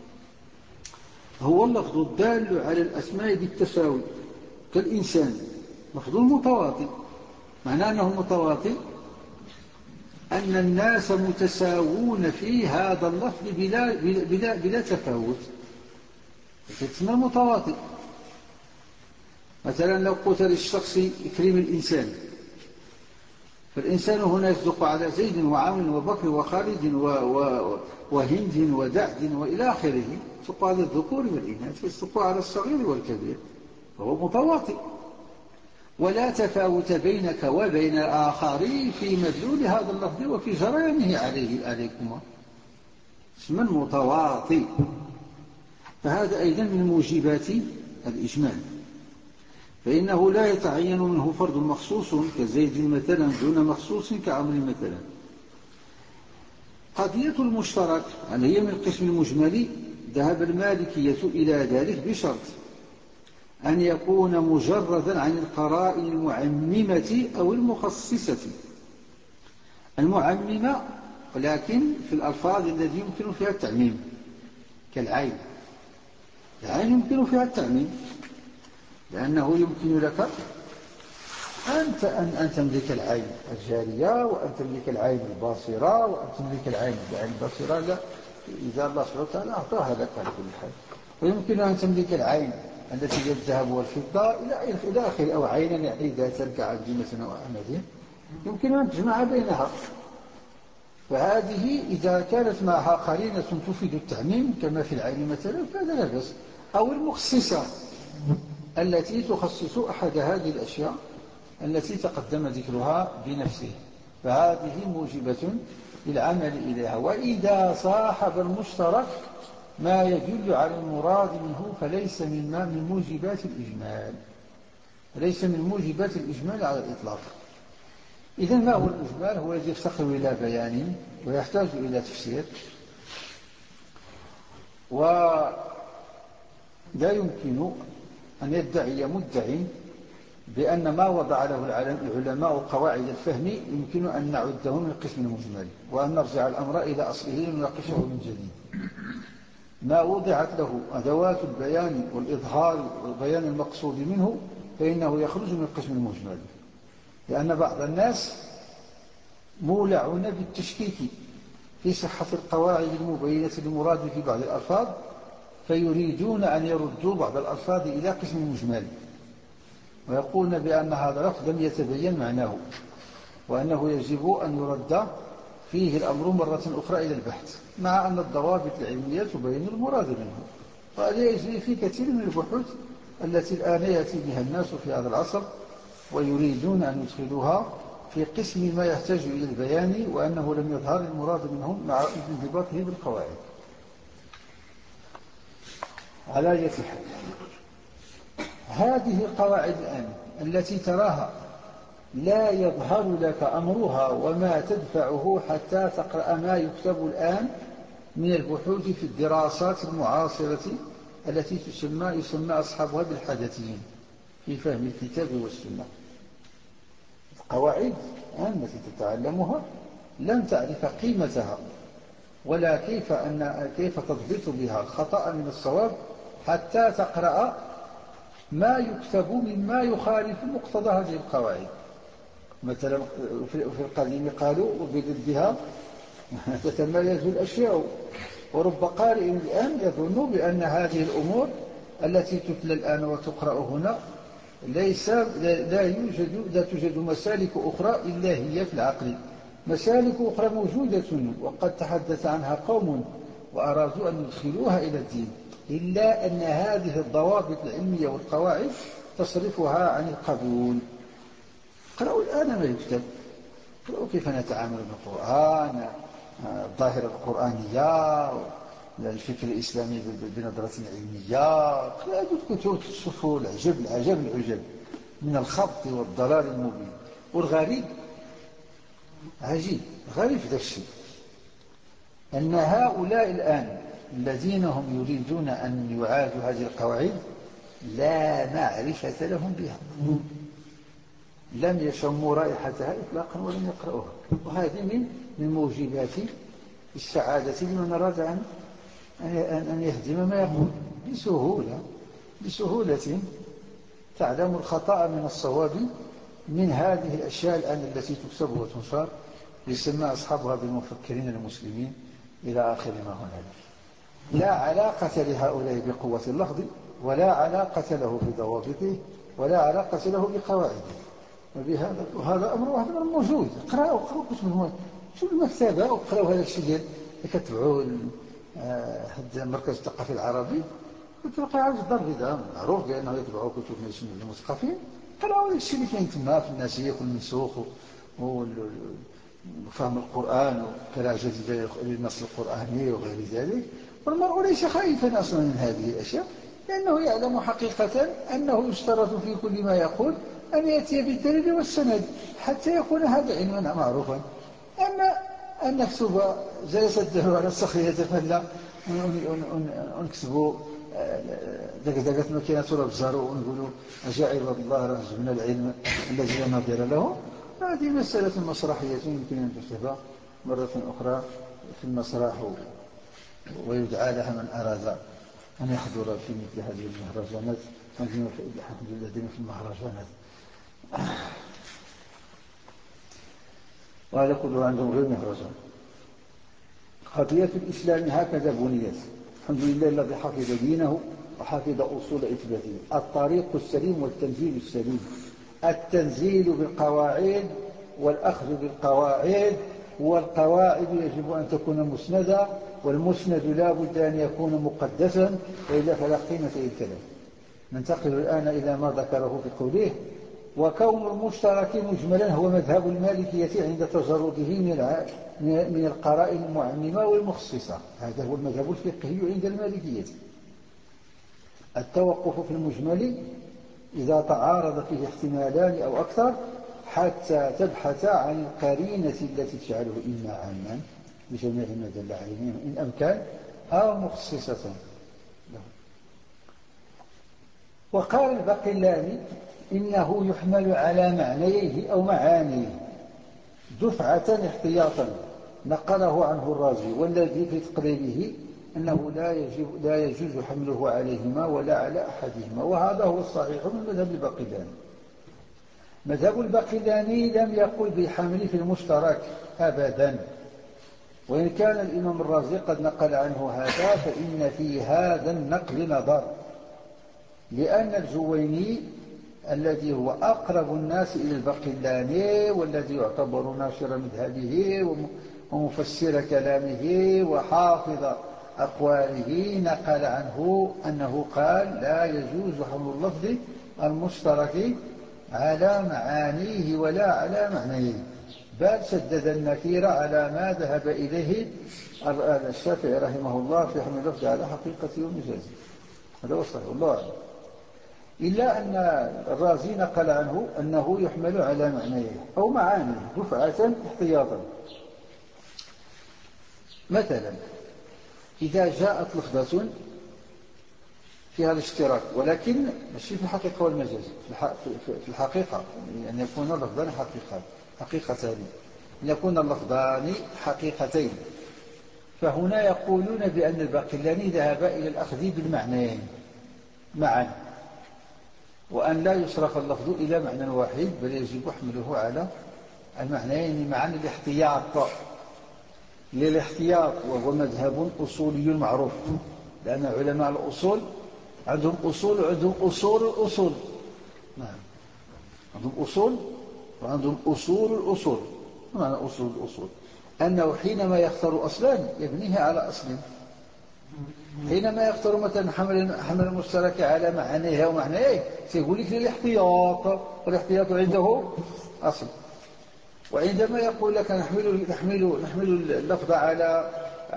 هو اللفظ الدال على الأسماء بالتساوي كالإنسان، لفظ المتواطي معناه أنه متواطي أن الناس متساوون في هذا اللفظ بلا, بلا, بلا تفاوت، فتسمى متواطئ. مثلا لو قلت للشخص اكرم الإنسان، فالإنسان هنا يصدق على زيد وعمر وبكر وخالد و و وهند ودعد وإلى آخره، يصدق على الذكور والإناث، يصدق على الصغير والكبير، فهو متواطئ. ولا تفاوت بينك وبين الآخرين في مدلول هذا اللفظ وفي جريانه عليه عليكما، اسما متواطئ. فهذا أيضا من موجبات الإجمال، فإنه لا يتعين منه فرد مخصوص كزيد مثلا دون مخصوص كعمر مثلا. قضية المشترك هل هي من القسم المجمل؟ ذهب المالكية إلى ذلك بشرط أن يكون مجردا عن القرائن المعممة أو المخصصة. المعممة ولكن في الألفاظ التي يمكن فيها التعميم كالعين، العين يمكن فيها التعميم، لأنه يمكن لك أنت أن أن تملك العين الجارية، وأن تملك العين الباصرة، وأن تملك العين العين الباصرة، لا، إذا الله سبحانه وتعالى أعطاها لك على كل حال. ويمكن أن تملك العين التي هي الذهب والفضة إلى آخره، أو عينا يعني ذاتا كعجيمة أو أعمد، يمكن أن تجمع بينها. فهذه إذا كانت معها قرينة تفيد التعميم كما في العين مثلا فهذا لا بأس. أو المخصصة التي تخصص أحد هذه الأشياء التي تقدم ذكرها بنفسه، فهذه موجبة للعمل إليها. وإذا صاحب المشترك ما يدل على المراد منه فليس مما من موجبات الإجمال، ليس من موجبات الإجمال على الإطلاق. إذن ما هو الإجمال؟ هو الذي يفتقر إلى بيان ويحتاج إلى تفسير، ولا يمكن أن يدعي مدعي بأن ما وضع له العلماء قواعد الفهم يمكن أن نعده من القسم المجمل، وأن نرجع الأمر إلى أصله لنناقشه من جديد. ما وضعت له أدوات البيان والإظهار وبيان المقصود منه فإنه يخرج من القسم المجمل، لأن بعض الناس مولعون بالتشكيك في صحة القواعد المبينة للمراد في بعض الألفاظ، فيريدون أن يردوا بعض الألفاظ إلى قسم مجمل، ويقولون بأن هذا اللفظ لم يتبين معناه، وأنه يجب أن يرد فيه الأمر مرة أخرى إلى البحث، مع أن الضوابط العلمية تبين المراد منه. وهذا يجري في كثير من البحوث التي الآن يأتي بها الناس في هذا العصر، ويريدون أن يدخلوها في قسم ما يحتاج إلى البيان، وأنه لم يظهر المراد منهم مع انضباطه بالقواعد. على أية حال، هذه القواعد الآن التي تراها لا يظهر لك أمرها وما تدفعه حتى تقرأ ما يكتب الآن من البحوث في الدراسات المعاصرة التي تسمى يسمى أصحابها بالحدثيين في فهم الكتاب والسنة. القواعد التي تتعلمها لن تعرف قيمتها ولا كيف أن كيف تضبط بها الخطأ من الصواب حتى تقرأ ما يكتب مما يخالف مقتضى هذه القواعد. مثلا في القديم قالوا وبضدها تتميز الأشياء، ورب قارئ الآن يظن بأن هذه الأمور التي تتلى الآن وتقرأ هنا ليس لا يوجد لا توجد مسالك أخرى إلا هي في العقل. مسالك أخرى موجودة وقد تحدث عنها قوم وأرادوا أن يدخلوها إلى الدين، إلا أن هذه الضوابط العلمية والقواعد تصرفها عن القبول. اقرأوا الآن ما يكتب، اقرأوا كيف نتعامل بالقرآن، الظاهرة القرآنية، الفكر الإسلامي بنظرة علمية، كتب تشوفوا العجب العجب العجب من الخبط والضلال المبين. والغريب عجيب غريب ذا الشيء أن هؤلاء الآن الذين هم يريدون أن يعادوا هذه القواعد لا معرفة لهم بها، لم يشموا رائحتها إطلاقا ولم يقرأوها. وهذه من من موجبات السعادة لمن أراد أن أن يهدم ما يقول بسهولة بسهولة تعلم الخطأ من الصواب من هذه الأشياء الآن التي تكتب وتنشر يسمى أصحابها بالمفكرين المسلمين إلى آخر ما هنالك. لا علاقة لهؤلاء بقوة اللفظ، ولا علاقة له بضوابطه، ولا علاقة له بقواعده، وبهذا وهذا أمر واحد أمر موجود. قراءوا قراءوا كتب شوفوا المكتبة وقراوا هذا الشيء ديال كتبعوا هذا المركز الثقافي العربي كتلقى عارف الدار البيضاء معروف بأنه يتبعوا كتب المثقفين. قراوا هذا الشيء اللي كاين تما في الناسية والمنسوخ وفهم القرآن وكراجة للنص القرآني وغير ذلك. والمرء ليس خائفا أصلا من هذه الأشياء لأنه يعلم حقيقة أنه يشترط في كل ما يقول أن يأتي بالدليل والسند حتى يكون هذا علما معروفا. أما أن نكتب جلس الدهر على الصخرية فلا ونكتبوا دقدقة مكينة الأبصار ونقولوا عجائب الله رجل من العلم الذي لا نظير له. هذه مسألة مسرحية يمكن أن تكتب مرة أخرى في المسرح ويدعى لها من أراد أن يحضر في مثل هذه المهرجانات الحمد لله الذين في المهرجانات. وهذا كله عندهم غير مهرجان. قضية الإسلام هكذا بنيت. الحمد لله الذي حفظ دينه وحفظ أصول إثباته. الطريق السليم والتنزيل السليم. التنزيل بالقواعد والأخذ بالقواعد. والقواعد يجب أن تكون مسندة والمسند لا بد أن يكون مقدسا وإلا فلا قيمة للكلام. ننتقل الآن إلى ما ذكره في قوله وكون المشترك مجملا هو مذهب المالكية عند تجرده من القرائن المعممة والمخصصة. هذا هو المذهب الفقهي عند المالكية. التوقف في المجمل إذا تعارض فيه احتمالان أو أكثر حتى تبحث عن القرينة التي تجعله إما عاما بجميع ما دل عليه إن أمكن أو مخصصة له. وقال الباقلاني إنه يحمل على معنيه أو معانيه دفعة احتياطا نقله عنه الرازي والذي في تقريره أنه لا يجب لا يجوز حمله عليهما ولا على أحدهما. وهذا هو الصحيح من مذهب الباقلاني. مذهب الباقلاني لم يقل بالحمل في المشترك أبدا. وإن كان الإمام الرازي قد نقل عنه هذا فإن في هذا النقل نظر لأن الجويني الذي هو أقرب الناس إلى الباقلاني والذي يعتبر ناشر مذهبه ومفسر كلامه وحافظ أقواله نقل عنه أنه قال لا يجوز حمل اللفظ المشترك على معانيه ولا على معنيه بل شدد النكير على ما ذهب إليه الشافعي رحمه الله في حمل اللفظ على حقيقته ومجازه. هذا هو الصحيح والله أعلم. إلا أن الرازي نقل عنه أنه يحمل على معنيه أو معانيه دفعة احتياطا. مثلا إذا جاءت لفظة فيها الاشتراك ولكن ماشي في الحقيقة والمجاز في الحقيقة أن يكون اللفظان حقيقة حقيقتان أن يكون اللفظان حقيقتين فهنا يقولون بأن الباقلاني ذهب إلى الأخذ بالمعنيين معا وأن لا يصرف اللفظ إلى معنى واحد بل يجب حمله على المعنيين معا للاحتياط للاحتياط وهو مذهب أصولي معروف لأن علماء الأصول عندهم أصول وعندهم أصول الأصول. نعم عندهم أصول وعندهم أصول الأصول. ما معنى أصول الأصول؟ أنه حينما يختار أصلا يبنيه على أصل. حينما يختار مثلا حمل حمل المشترك على معنيه ومعنيه سيقول لك للاحتياط والاحتياط عنده أصل. وعندما يقول لك نحمل نحمل نحمل اللفظ على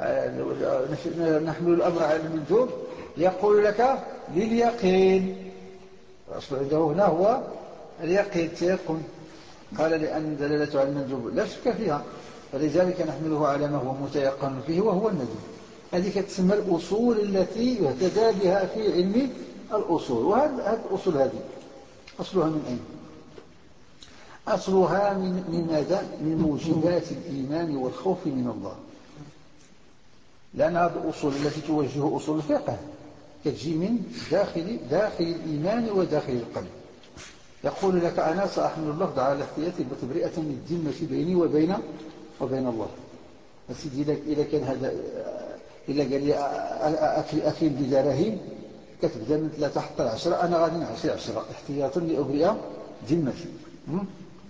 نحمل الأمر على المندوب يقول لك لليقين. الأصل عنده هنا هو اليقين تيقن. قال لأن دلالته على المندوب لا شك فيها فلذلك نحمله على ما هو متيقن فيه وهو الندب. هذه تسمى الأصول التي يهتدى بها في علم الأصول. وهذه الأصول هذه أصلها من أين؟ أصلها من من ماذا؟ من موجبات الإيمان والخوف من الله. لأن هذه الأصول التي توجه أصول الفقه تجي من داخل داخل الإيمان وداخل القلب. يقول لك أنا سأحمل اللفظ على الاحتياط بتبرئة للذمة بيني وبين وبين الله. أسيدي إذا كان هذا إلا قال لي أكل بدراهم كتبدا من ثلاثة حتى العشرة أنا غادي نعشي عشرة احتياطا لأبرئ ذمتي.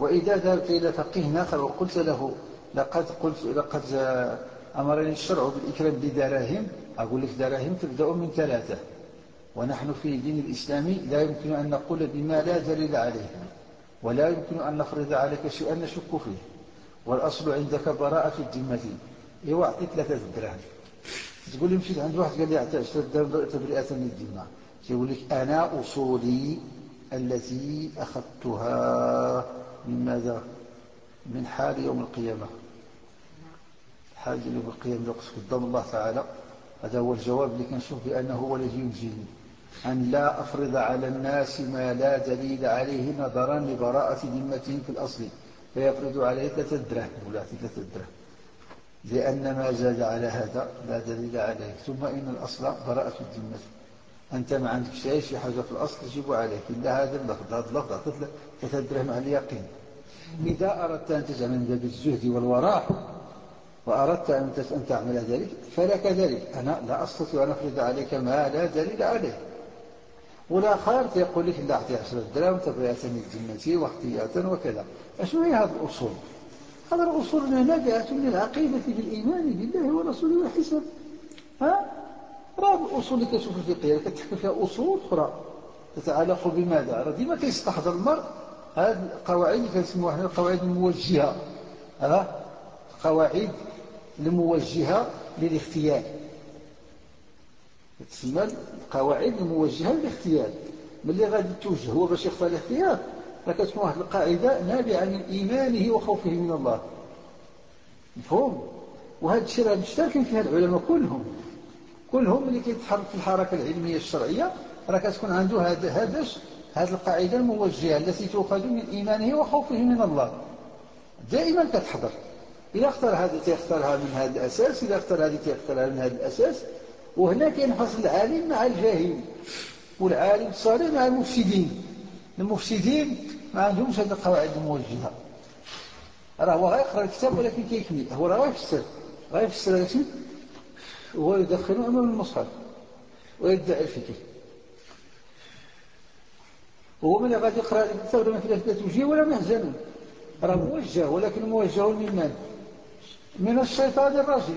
وإذا ذهبت إلى فقيه آخر وقلت له لقد قلت لقد أمرني الشرع بالإكرام بدراهم، أقول لك دراهم تبدأ من ثلاثة، ونحن في دين الإسلامي لا يمكن أن نقول بما لا دليل عليه، ولا يمكن أن نفرض عليك شيئا نشك فيه، والأصل عندك براءة الذمة. إيوا أعطي ثلاثة دراهم، تقول لي مشيت عند واحد قال لي أعطي عشرة دراهم تبرئة للذمة، يقول لك أنا أصولي التي أخذتها من ماذا؟ من حال يوم القيامة. حال يوم القيامة يقصد قدام الله تعالى. هذا هو الجواب اللي كنشوف بأنه هو الذي ينجيني، أن لا أفرض على الناس ما لا دليل عليه نظرا لبراءة ذمتهم في الأصل، فيفرض عليه ثلاثة دراهم ولا ثلاثة دراهم، لأن ما زاد على هذا لا دليل عليه. ثم إن الأصل براءة الذمة، أنت ما عندك شيء شي حاجة في الأصل تجيب عليك إلا هذا اللفظ، هذا اللفظ أعطيت ثلاثة دراهم على اليقين. إذا أردت أن تجعل من باب الزهد والوراء وأردت أن تعمل ذلك فلك ذلك، أنا لا أستطيع أن أفرض عليك ما لا دليل عليه. ولا خير يقول لك لا أعطي عشرة دراهم تبرئة من ذمتي واحتياطا وكذا. أشنو هي هذه الأصول؟ هذه الأصول نابعة من العقيدة بالإيمان بالله ورسوله والحساب. ها؟ راه الأصول اللي كتشوف الفقهية كتحكي فيها أصول أخرى تتعلق بماذا؟ راه ديما كيستحضر المرء هذه القواعد اللي كنسموها حنا القواعد الموجهة، ها؟ قواعد الموجهة للاختيار، تسمى القواعد الموجهة للاختيار. ملي غادي توجه هو باش يختار الاختيار راه كتكون واحد القاعدة نابعة من إيمانه وخوفه من الله، مفهوم؟ وهذا الشيء راه مشتركين فيها العلماء كلهم كلهم اللي كيتحرك في الحركة العلمية الشرعية راه كتكون عنده هذا هذا هذه القاعدة الموجهة التي تؤخذ من إيمانه وخوفه من الله، دائما كتحضر. إذا اختار هذا تيختارها من هذا الأساس، إذا اختار هذه تيختارها من هذا الأساس. وهنا كينفصل العالم مع الجاهل، والعالم الصالح مع المفسدين. المفسدين ما عندهمش هذه القواعد الموجهة، راه هو غيقرأ الكتاب ولكن كيكمل، هو راه غيفسر غيفسر هذا الشيء وهو يدخله أمام المصحف ويدعي الفكر. وهو من غادي يقرأ الكتاب ما فيه لا توجيه ولا محزن، راه موجه ولكن موجه من من؟ من الشيطان الرجيم،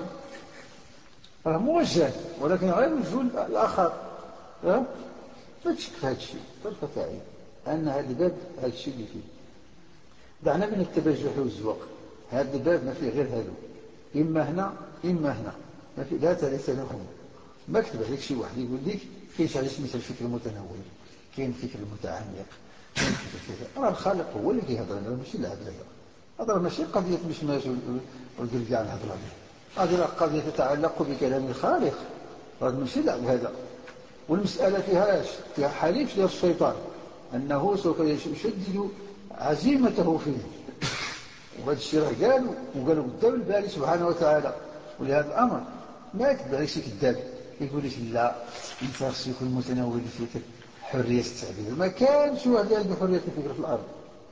راه موجه ولكن غير موجه الآخر. ها؟ ما تشك في هذا الشيء طرفة عين أن هذا الباب هذا الشيء اللي فيه. دعنا من التبجح والزواق، هذا الباب ما فيه غير هذا، إما هنا إما هنا، ما في لا ثالث لهم. ما كتب عليك شي واحد يقول لك كاين شي حاجه سميتها الفكر المتنوع، كاين الفكر المتعمق، كاين الفكر كذا. راه الخالق هو اللي كيهضر لنا ماشي العبد. هذا هذا ماشي قضيه مش ماشي والقول كاع نهضر عليه، هذه راه قضيه تتعلق بكلام الخالق، هذا ماشي لعب هذا. والمساله فيها ايش؟ فيها حليف ديال الشيطان انه سوف يشدد عزيمته فيه، وهذا الشيء راه قالوا وقالوا قدام الباري سبحانه وتعالى. ولهذا الامر ما يكذب عليك شي كذاب يقول لك لا انت خصك يكون متناول الفكر حريه التعبير. ما كانش واحد عنده حريه الفكر في الارض،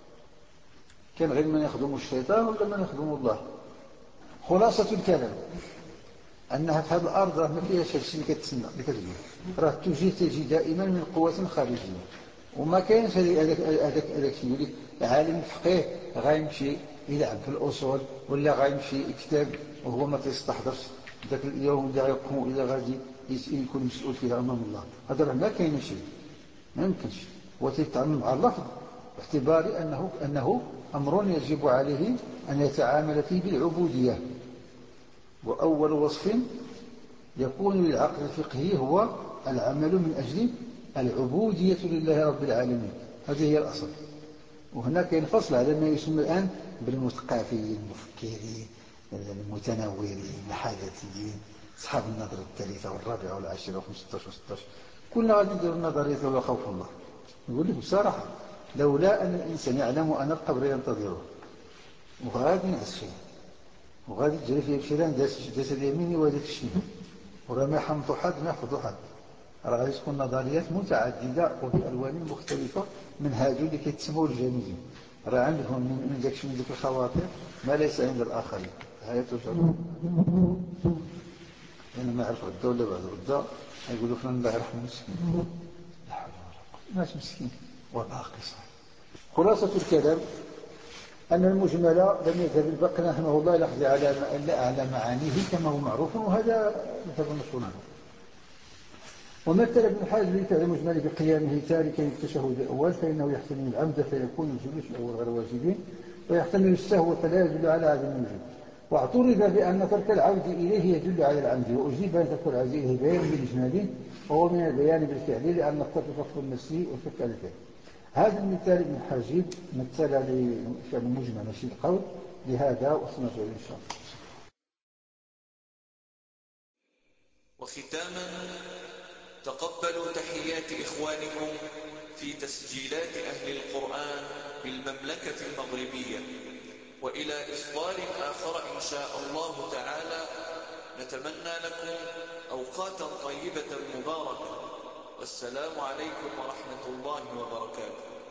كان غير من يخدم الشيطان ولا من يخدم الله. خلاصه الكلام انها في هذه الارض راه ما فيهاش هذا الشيء اللي كتسنى اللي كتقول، راه التوجيه تجي دائما من قوه خارجيه. وما كاينش هذاك هذاك هذاك الشيء يقول لك عالم الفقيه غيمشي يلعب في الاصول ولا غيمشي يكتب وهو ما تيستحضرش ذاك اليوم اللي غيقوم الى غادي يكون مسؤول فيها امام الله. هذا راه ما كاين شيء، ما يمكنش. هو تيتعامل مع اللفظ باعتبار انه انه امر يجب عليه ان يتعامل فيه بالعبوديه. واول وصف يكون للعقل الفقهي هو العمل من اجل العبوديه لله رب العالمين، هذه هي الاصل. وهناك ينفصل على ما يسمى الآن بالمثقفين المفكرين المتنورين الحدثيين أصحاب النظرة الثالثة والرابعة والعاشرة وخمسطاش وستاش. كلنا غادي نديروا النظرية لولا خوف الله. نقول لك بصراحة لولا أن الإنسان يعلم أن القبر ينتظره وغادي نعس فيه وغادي تجري فيه بشيران داس اليميني وداس الشمال وراه ما يحمض حد ما يحفظ حد، راه غادي تكون نظريات متعدده وبالوان مختلفه من هادو اللي كيتسموا الجانبين. راه عندهم من داكشي من ديك الخواطر ما ليس عند الاخرين. هاي تجرب انا ما عرف غدا ولا بعد غدا يقولوا فلان الله يرحم مسكين، لا حول ولا قوه، ماشي مسكين وباقي صحيح. خلاصه الكلام أن المجمل لم يذهب البقر رحمه الله لحظ على معانيه كما هو معروف، وهذا مذهب مشهور عنه. ومثل ابن الحاجب لفعل المجمل بقيامه تاركا التشهد الأول، فإنه يحتمل العمد فيكون الجلوس الأول غير واجبين، ويحتمل السهو فلا يدل على عدم الوجوب. واعترض بأن ترك العود إليه يدل على العمد، وأجيب أن ترك العود إليه بيان بالإجمال وهو من البيان بالفعل، لأن الترك فقط النفسي والفك على الفعل. هذا المثال ابن الحاجب مثل لفعل المجمل ماشي القول، لهذا وسنرجع إن شاء الله. وختاما، تقبلوا تحيات إخوانكم في تسجيلات أهل القرآن بالمملكة المغربية، وإلى إصدار آخر إن شاء الله تعالى. نتمنى لكم أوقاتا طيبة مباركة، والسلام عليكم ورحمة الله وبركاته.